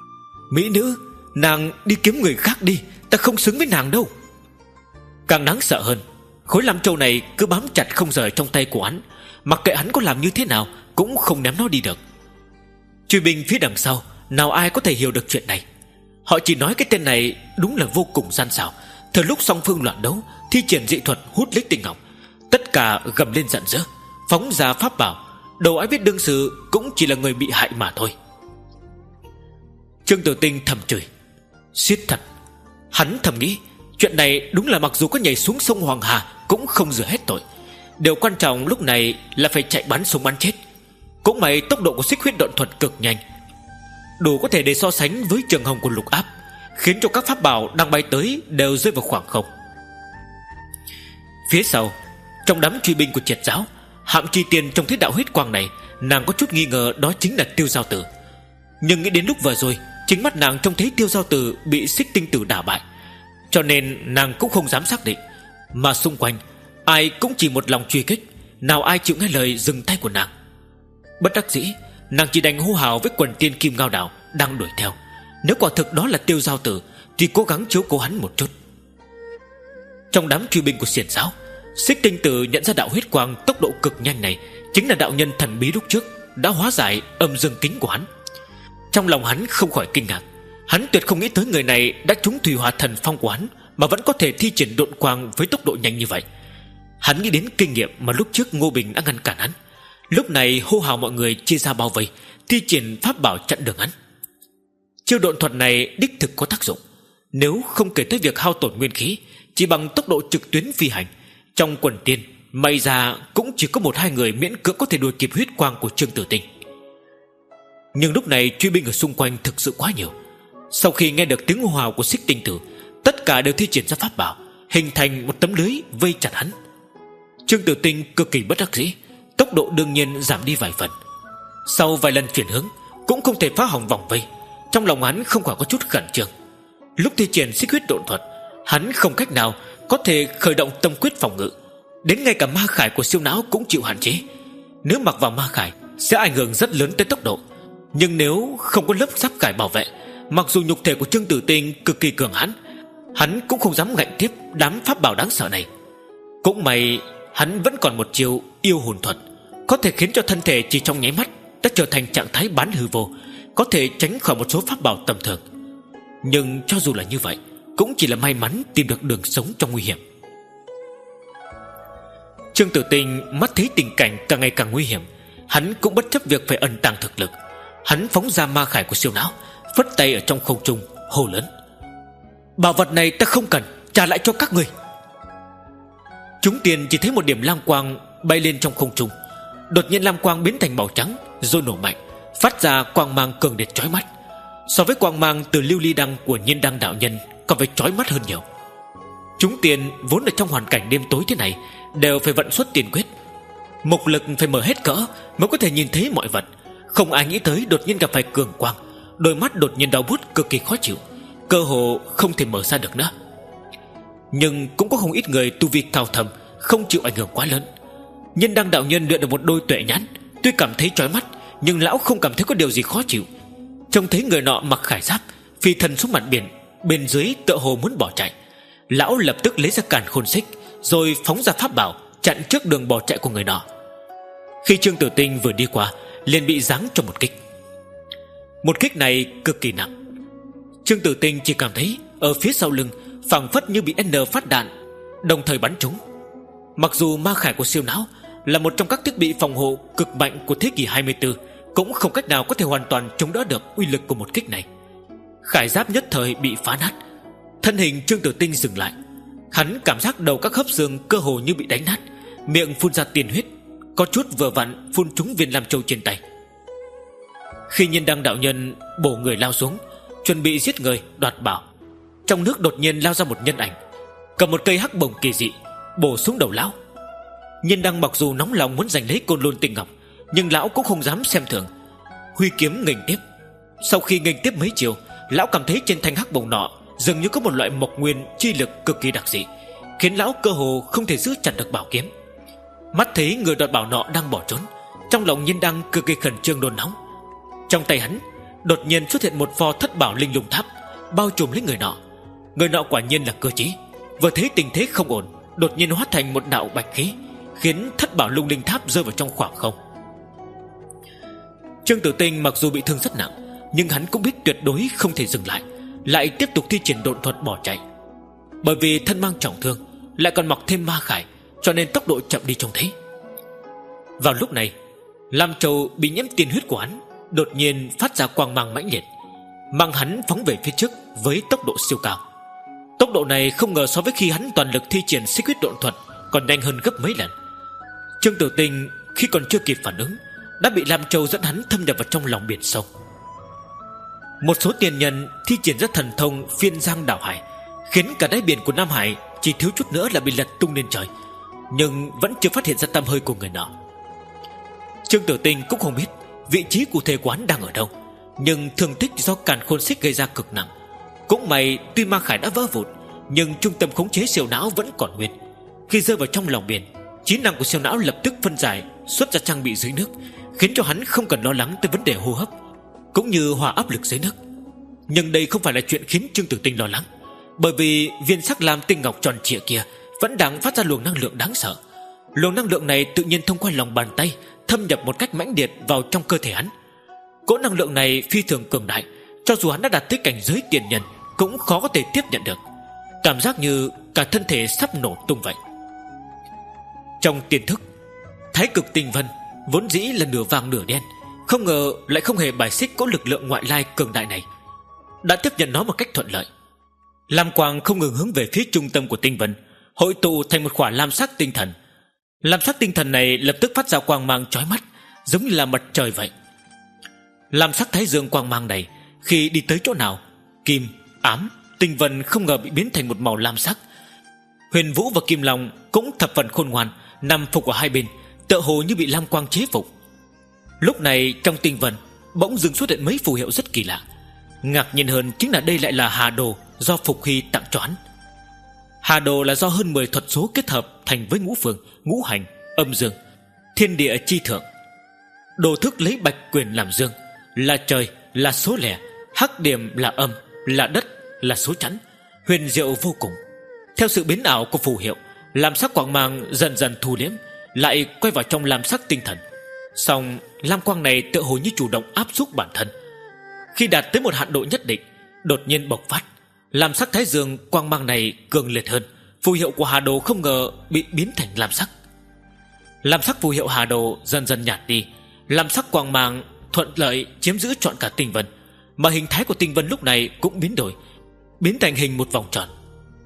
mỹ nữ, nàng đi kiếm người khác đi, ta không xứng với nàng đâu. Càng đáng sợ hơn, khối lam châu này cứ bám chặt không rời trong tay của hắn, mặc kệ hắn có làm như thế nào cũng không ném nó đi được. Truy binh phía đằng sau nào ai có thể hiểu được chuyện này. Họ chỉ nói cái tên này đúng là vô cùng gian xảo. Thời lúc song phương loạn đấu, thi triển dị thuật hút lấy tinh ngọc, tất cả gầm lên giận dữ, phóng ra pháp bảo. Đầu ai biết đương sự cũng chỉ là người bị hại mà thôi. Trương Tử Tinh thầm chửi: siết thật. Hắn thầm nghĩ, Chuyện này đúng là mặc dù có nhảy xuống sông Hoàng Hà cũng không rửa hết tội. Điều quan trọng lúc này là phải chạy bắn sống bắn chết. Cũng may tốc độ của xích huyết độn thuật cực nhanh, đủ có thể để so sánh với trường hồng của Lục Áp, khiến cho các pháp bảo đang bay tới đều rơi vào khoảng không. Phía sau, trong đám truy binh của Triệt giáo, Hạm Chi Tiên trong thế đạo huyết quang này, nàng có chút nghi ngờ đó chính là Tiêu Giao Tử. Nhưng nghĩ đến lúc vừa rồi chính mắt nàng trông thấy Tiêu Giao Tử bị Xích Tinh Tử đả bại, cho nên nàng cũng không dám xác định. Mà xung quanh ai cũng chỉ một lòng truy kích, nào ai chịu nghe lời dừng tay của nàng. Bất đắc dĩ, nàng chỉ đành hô hào với quần tiên Kim Ngao Đảo đang đuổi theo. Nếu quả thực đó là Tiêu Giao Tử thì cố gắng chiếu cố hắn một chút. Trong đám truy binh của Xiển giáo, Xích Tinh Tử nhận ra đạo huyết quang tốc độ cực nhanh này chính là đạo nhân thần bí lúc trước đã hóa giải âm dương kính của hắn. Trong lòng hắn không khỏi kinh ngạc. Hắn tuyệt không nghĩ tới người này đã trúng thủy hỏa thần phong của hắn mà vẫn có thể thi triển độn quang với tốc độ nhanh như vậy. Hắn nghĩ đến kinh nghiệm mà lúc trước Ngô Bình đã ngăn cản hắn, lúc này hô hào mọi người chia ra bao vây, thi triển pháp bảo chặn đường hắn. Chiêu độn thuật này đích thực có tác dụng. Nếu không kể tới việc hao tổn nguyên khí, chỉ bằng tốc độ trực tuyến phi hành, trong quần tiên may ra cũng chỉ có một hai người miễn cưỡng có thể đuổi kịp huyết quang của Trương Tử Tinh. Nhưng lúc này truy binh ở xung quanh thực sự quá nhiều. Sau khi nghe được tiếng hô hào của Xích Tinh Tử, tất cả đều thi triển ra pháp bảo, hình thành một tấm lưới vây chặt hắn. Trương Tử Tinh cực kỳ bất đắc dĩ, tốc độ đương nhiên giảm đi vài phần. Sau vài lần chuyển hướng cũng không thể phá hỏng vòng vây, trong lòng hắn không khỏi có chút khẩn trương. Lúc thi triển xích huyết độn thuật, hắn không cách nào có thể khởi động tâm quyết phòng ngự, đến ngay cả ma khải của siêu não cũng chịu hạn chế. Nếu mặc vào ma khải sẽ ảnh hưởng rất lớn tới tốc độ, nhưng nếu không có lớp giáp khải bảo vệ, mặc dù nhục thể của Trương Tử Tinh cực kỳ cường hãn, hắn cũng không dám ngạnh tiếp đám pháp bảo đáng sợ này. Cũng may hắn vẫn còn một chiêu yêu hồn thuật, có thể khiến cho thân thể chỉ trong nháy mắt đã trở thành trạng thái bán hư vô, có thể tránh khỏi một số pháp bảo tầm thường. Nhưng cho dù là như vậy, cũng chỉ là may mắn tìm được đường sống trong nguy hiểm. Trương Tử Tinh mắt thấy tình cảnh càng ngày càng nguy hiểm, hắn cũng bất chấp việc phải ẩn tàng thực lực. Hắn phóng ra ma khải của siêu não, phất tay ở trong không trung hô lớn: bảo vật này ta không cần, trả lại cho các người. Chúng tiền chỉ thấy một điểm lam quang bay lên trong không trung, đột nhiên lam quang biến thành màu trắng rồi nổ mạnh, phát ra quang mang cường liệt chói mắt. So với quang mang từ lưu ly đăng của Nhiên Đăng đạo nhân còn phải chói mắt hơn nhiều. Chúng tiền vốn ở trong hoàn cảnh đêm tối thế này đều phải vận xuất tiền quyết, mục lực phải mở hết cỡ mới có thể nhìn thấy mọi vật. Không ai nghĩ tới đột nhiên gặp phải cường quang, đôi mắt đột nhiên đau buốt cực kỳ khó chịu, cơ hồ không thể mở ra được nữa. Nhưng cũng có không ít người tu vi cao thầm không chịu ảnh hưởng quá lớn. Nhiên Đăng đạo nhân luyện được một đôi tuệ nhãn, tuy cảm thấy chói mắt nhưng lão không cảm thấy có điều gì khó chịu. Trông thấy người nọ mặc khải giáp phi thân xuống mặt biển, bên dưới tựa hồ muốn bỏ chạy, lão lập tức lấy ra càn khôn xích rồi phóng ra pháp bảo chặn trước đường bỏ chạy của người nọ. Khi Trương Tử Tinh vừa đi qua liền bị giáng cho một kích. Một kích này cực kỳ nặng. Trương Tử Tinh chỉ cảm thấy ở phía sau lưng phảng phất như bị N phát đạn đồng thời bắn trúng. Mặc dù ma khải của siêu não là một trong các thiết bị phòng hộ cực mạnh của thế kỷ hai mươi tư, cũng không cách nào có thể hoàn toàn chống đỡ được uy lực của một kích này. Khải giáp nhất thời bị phá nát, thân hình Trương Tử Tinh dừng lại. Hắn cảm giác đầu các khớp xương cơ hồ như bị đánh nát, miệng phun ra tiền huyết, có chút vừa vặn phun trúng viên lam châu trên tay. Khi Nhiên Đăng đạo nhân bổ người lao xuống, chuẩn bị giết người đoạt bảo, trong nước đột nhiên lao ra một nhân ảnh, cầm một cây hắc bổng kỳ dị bổ xuống đầu lão. Nhiên Đăng mặc dù nóng lòng muốn giành lấy côn lôn tinh ngọc, nhưng lão cũng không dám xem thường, huy kiếm nghênh tiếp. Sau khi nghênh tiếp mấy chiều, lão cảm thấy trên thanh hắc bổng nọ dường như có một loại mộc nguyên chi lực cực kỳ đặc dị, khiến lão cơ hồ không thể giữ chặt được bảo kiếm. Mắt thấy người đoạt bảo nọ đang bỏ trốn, trong lòng Nhiên Đăng cực kỳ khẩn trương nôn nóng. Trong tay hắn đột nhiên xuất hiện một pho thất bảo linh lung tháp bao trùm lấy người nọ. Người nọ quả nhiên là cơ trí, vừa thấy tình thế không ổn, đột nhiên hóa thành một đạo bạch khí, khiến thất bảo lung linh tháp rơi vào trong khoảng không. Trương Tử Tinh mặc dù bị thương rất nặng, nhưng hắn cũng biết tuyệt đối không thể dừng lại, lại tiếp tục thi triển độn thuật bỏ chạy. Bởi vì thân mang trọng thương, lại còn mặc thêm ma khải, cho nên tốc độ chậm đi trông thấy. Vào lúc này, Lam Châu bị nhiễm tiền huyết của hắn đột nhiên phát ra quang mang mãnh liệt, mang hắn phóng về phía trước với tốc độ siêu cao. Tốc độ này không ngờ so với khi hắn toàn lực thi triển xích huyết độn thuật còn nhanh hơn gấp mấy lần. Trương Tử Tinh khi còn chưa kịp phản ứng đã bị Lam Châu dẫn hắn thâm nhập vào trong lòng biển sâu. Một số tiền nhân thi triển ra thần thông phiên giang đảo hải, khiến cả đáy biển của Nam Hải chỉ thiếu chút nữa là bị lật tung lên trời, nhưng vẫn chưa phát hiện ra tăm hơi của người nọ. Trương Tử Tinh cũng không biết vị trí cụ thể của hắn đang ở đâu, nhưng thương tích do càn khôn xích gây ra cực nặng. Cũng may tuy ma khải đã vỡ vụn, nhưng trung tâm khống chế siêu não vẫn còn nguyên. Khi rơi vào trong lòng biển, trí năng của siêu não lập tức phân giải xuất ra trang bị dưới nước, khiến cho hắn không cần lo lắng tới vấn đề hô hấp cũng như hòa áp lực dưới nước. Nhưng đây không phải là chuyện khiến Trương Tử Tinh lo lắng, bởi vì viên sắc lam tinh ngọc tròn trịa kia vẫn đang phát ra luồng năng lượng đáng sợ. Luồng năng lượng này tự nhiên thông qua lòng bàn tay thâm nhập một cách mãnh liệt vào trong cơ thể hắn. Cỗ năng lượng này phi thường cường đại, cho dù hắn đã đạt tới cảnh giới tiền nhân cũng khó có thể tiếp nhận được, cảm giác như cả thân thể sắp nổ tung vậy. Trong tiềm thức, thái cực tinh vân vốn dĩ là nửa vàng nửa đen, không ngờ lại không hề bài xích cỗ lực lượng ngoại lai cường đại này, đã tiếp nhận nó một cách thuận lợi. Lam quang không ngừng hướng về phía trung tâm của tinh vân, hội tụ thành một quả lam sắc tinh thần. Lam sắc tinh thần này lập tức phát ra quang mang chói mắt, giống như là mặt trời vậy. Lam sắc thái dương quang mang này khi đi tới chỗ nào, kim, ám, tinh vân không ngờ bị biến thành một màu lam sắc. Huyền Vũ và Kim Long cũng thập phần khôn ngoan, nằm phục ở hai bên, tựa hồ như bị lam quang chế phục. Lúc này trong tinh vân bỗng dưng xuất hiện mấy phù hiệu rất kỳ lạ. Ngạc nhiên hơn chính là đây lại là hà đồ do Phục Hy tặng cho hắn. Hà đồ là do hơn mười thuật số kết hợp thành với ngũ phương, ngũ hành, âm dương, thiên địa chi thượng. Đồ thức lấy bạch quyền làm dương, là trời, là số lẻ, hắc điểm là âm, là đất, là số chẵn, huyền diệu vô cùng. Theo sự biến ảo của phù hiệu, lam sắc quang mang dần dần thu liễm, lại quay vào trong lam sắc tinh thần. Song lam quang này tựa hồ như chủ động áp xúc bản thân. Khi đạt tới một hạn độ nhất định, đột nhiên bộc phát. Lam sắc thái dương quang mang này cường liệt hơn, phù hiệu của hà đồ không ngờ bị biến thành lam sắc. Lam sắc phù hiệu hà đồ dần dần nhạt đi, lam sắc quang mang thuận lợi chiếm giữ trọn cả tinh vân, mà hình thái của tinh vân lúc này cũng biến đổi, biến thành hình một vòng tròn.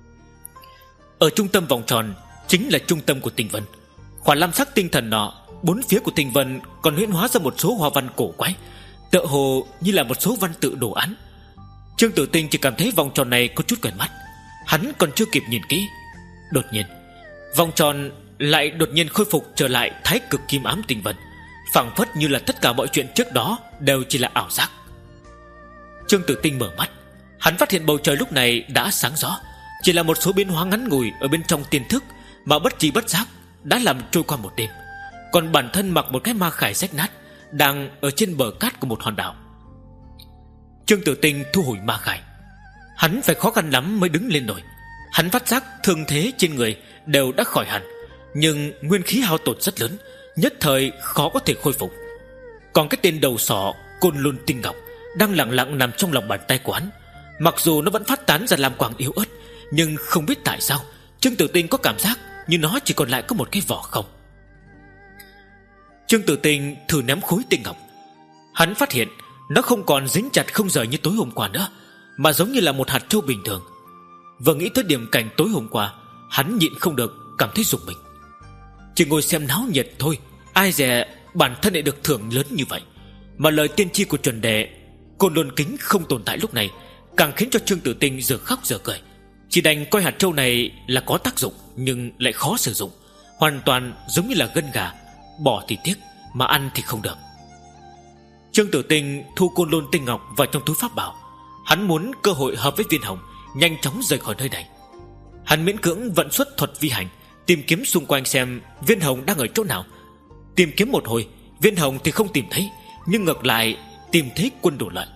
Ở trung tâm vòng tròn chính là trung tâm của tinh vân. Quả lam sắc tinh thần nọ, bốn phía của tinh vân còn huyễn hóa ra một số hoa văn cổ quái, tựa hồ như là một số văn tự đồ án. Trương Tử Tinh chỉ cảm thấy vòng tròn này có chút quen mắt. Hắn còn chưa kịp nhìn kỹ, đột nhiên vòng tròn lại đột nhiên khôi phục trở lại thái cực kim ám tinh vân, phảng phất như là tất cả mọi chuyện trước đó đều chỉ là ảo giác. Trương Tử Tinh mở mắt, hắn phát hiện bầu trời lúc này đã sáng rõ, chỉ là một số biến hóa ngắn ngủi ở bên trong tiềm thức mà bất tri bất giác đã làm trôi qua một đêm. Còn bản thân mặc một cái ma khải rách nát đang ở trên bờ cát của một hòn đảo. Trương Tử Tinh thu hồi ma khải, hắn phải khó khăn lắm mới đứng lên nổi. Hắn phát giác thương thế trên người đều đã khỏi hẳn, nhưng nguyên khí hao tổn rất lớn, nhất thời khó có thể khôi phục. Còn cái tên đầu sỏ Côn Lôn Tinh Ngọc đang lặng lặng nằm trong lòng bàn tay của hắn. Mặc dù nó vẫn phát tán ra lam quang yếu ớt, nhưng không biết tại sao Trương Tử Tinh có cảm giác như nó chỉ còn lại có một cái vỏ không. Trương Tử Tinh thử ném khối tinh ngọc, hắn phát hiện nó không còn dính chặt không rời như tối hôm qua nữa, mà giống như là một hạt trâu bình thường. Vừa nghĩ tới điểm cảnh tối hôm qua, hắn nhịn không được cảm thấy rùng mình. Chỉ ngồi xem náo nhiệt thôi, ai dè bản thân lại được thưởng lớn như vậy. Mà lời tiên tri của chuẩn đề Côn Lôn Kính không tồn tại lúc này càng khiến cho Trương Tử Tinh giờ khóc giờ cười. Chỉ đành coi hạt trâu này là có tác dụng, nhưng lại khó sử dụng, hoàn toàn giống như là gân gà, bỏ thì tiếc mà ăn thì không được. Trương Tử Tinh thu Côn Lôn Tinh Ngọc vào trong túi pháp bảo. Hắn muốn cơ hội hợp với Viên Hồng, nhanh chóng rời khỏi nơi này. Hắn miễn cưỡng vận xuất thuật vi hành, tìm kiếm xung quanh xem Viên Hồng đang ở chỗ nào. Tìm kiếm một hồi, Viên Hồng thì không tìm thấy, nhưng ngược lại tìm thấy Quân Đồ Lợi.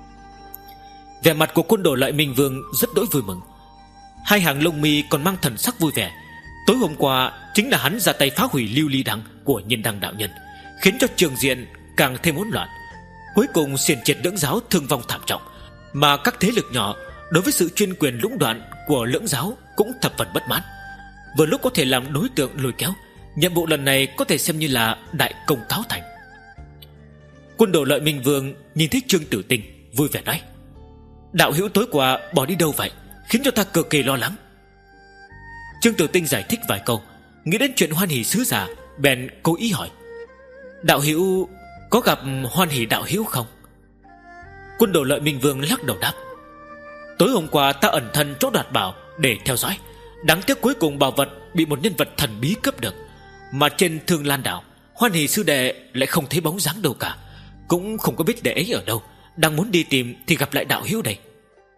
Vẻ mặt của Quân Đồ Lợi Minh Vương rất đỗi vui mừng, hai hàng lông mi còn mang thần sắc vui vẻ. Tối hôm qua chính là hắn ra tay phá hủy lưu ly đăng của Nhiên Đăng đạo nhân, khiến cho trường diện càng thêm hỗn loạn. Cuối cùng xiển triệt lưỡng giáo thương vong thảm trọng, mà các thế lực nhỏ đối với sự chuyên quyền lũng đoạn của lưỡng giáo cũng thập phần bất mãn. Vừa lúc có thể làm đối tượng lôi kéo, nhiệm vụ lần này có thể xem như là đại công cáo thành. Quân Đồ Lợi Minh Vương nhìn thấy Trương Tử Tinh, vui vẻ nói: đạo hữu tối qua bỏ đi đâu vậy? khiến cho ta cực kỳ lo lắng. Trương Tử Tinh giải thích vài câu, nghĩ đến chuyện Hoan Hỷ sứ giả, bèn cố ý hỏi: đạo hữu có gặp Hoan Hỷ đạo hữu không? Quân Đồ Lợi Minh Vương lắc đầu đáp: tối hôm qua ta ẩn thân chỗ đoạt bảo để theo dõi, đáng tiếc cuối cùng bảo vật bị một nhân vật thần bí cướp được. Mà trên Thương Lan đảo, Hoan Hỷ sư đệ lại không thấy bóng dáng đâu cả, cũng không có biết đệ ấy ở đâu. Đang muốn đi tìm thì gặp lại đạo hữu đây.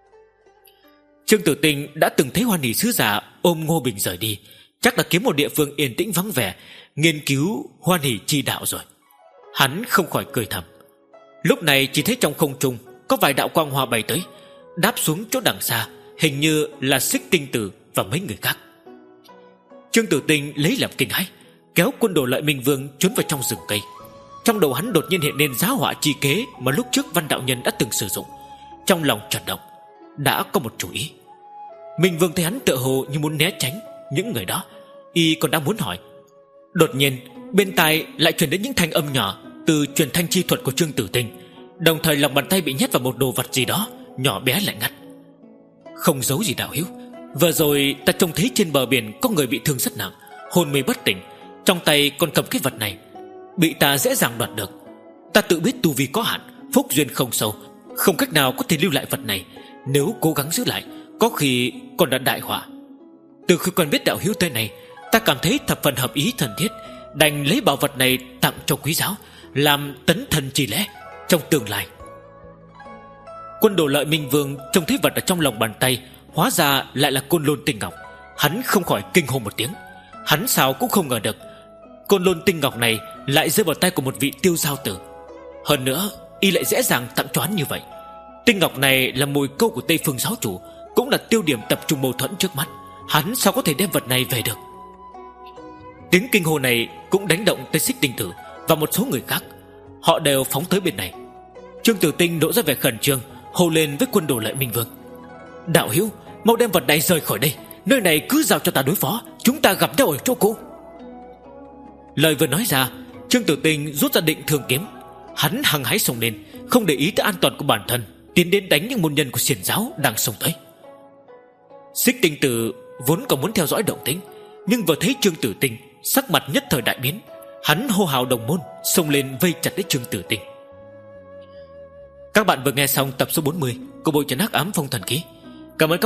Trương Tử Tinh đã từng thấy Hoan Hỷ sứ giả ôm Ngô Bình rời đi, chắc là kiếm một địa phương yên tĩnh vắng vẻ, nghiên cứu Hoan Hỷ chi đạo rồi. Hắn không khỏi cười thầm. Lúc này chỉ thấy trong không trung có vài đạo quang hoa bay tới, đáp xuống chỗ đằng xa, hình như là Xích Tinh Tử và mấy người khác. Trương Tử Tinh lấy làm kinh hãi, kéo Quân Đồ Lợi Minh Vương trốn vào trong rừng cây. Trong đầu hắn đột nhiên hiện lên giáo họa chi kế mà lúc trước Văn đạo nhân đã từng sử dụng. Trong lòng chợt động, đã có một chủ ý. Minh Vương thấy hắn tựa hồ như muốn né tránh những người đó, y còn đang muốn hỏi, đột nhiên bên tai lại truyền đến những thanh âm nhỏ từ truyền thanh chi thuật của Trương Tử Tinh, đồng thời lòng bàn tay bị nhét vào một đồ vật gì đó nhỏ bé lại ngắt. Không giấu gì đạo hữu, vừa rồi ta trông thấy trên bờ biển có người bị thương rất nặng, hôn mê bất tỉnh, trong tay còn cầm cái vật này, bị ta dễ dàng đoạt được. Ta tự biết tu vi có hạn, phúc duyên không sâu, không cách nào có thể lưu lại vật này. Nếu cố gắng giữ lại, có khi còn đã đại họa. Từ khi quen biết đạo hữu tên này, ta cảm thấy thập phần hợp ý thân thiết, đành lấy bảo vật này tặng cho quý giáo, làm tấn thân chi lễ trong tương lai. Quân Đồ Lợi Minh Vương trông thấy vật ở trong lòng bàn tay, hóa ra lại là Côn Lôn Tinh Ngọc. Hắn không khỏi kinh hô một tiếng. Hắn sao cũng không ngờ được Côn Lôn Tinh Ngọc này lại rơi vào tay của một vị tiêu giao tử. Hơn nữa y lại dễ dàng tặng cho hắn như vậy. Tinh Ngọc này là mồi câu của Tây Phương giáo chủ, cũng là tiêu điểm tập trung mâu thuẫn trước mắt. Hắn sao có thể đem vật này về được? Tiếng kinh hô này cũng đánh động tới Xích Tinh Tử và một số người khác. Họ đều phóng tới bên này. Trương Tử Tinh đổ ra vẻ khẩn trương, hô lên với Quân Đồ Lợi Minh Vương: đạo hữu, mau đem vật này rời khỏi đây, nơi này cứ giao cho ta đối phó, chúng ta gặp nhau ở chỗ cũ. Lời vừa nói ra, Trương Tử Tinh rút ra Định Thương kiếm. Hắn hăng hái xông lên, không để ý tới an toàn của bản thân, tiến đến đánh những môn nhân của xiển giáo đang xông tới. Xích Tinh Tử vốn còn muốn theo dõi động tĩnh, nhưng vừa thấy Trương Tử Tinh, sắc mặt nhất thời đại biến. Hắn hô hào đồng môn, xông lên vây chặt lấy Trương Tử Tinh. Các bạn vừa nghe xong tập số bốn mươi của bộ truyện Hắc Ám Phong Thần Ký. Cảm ơn các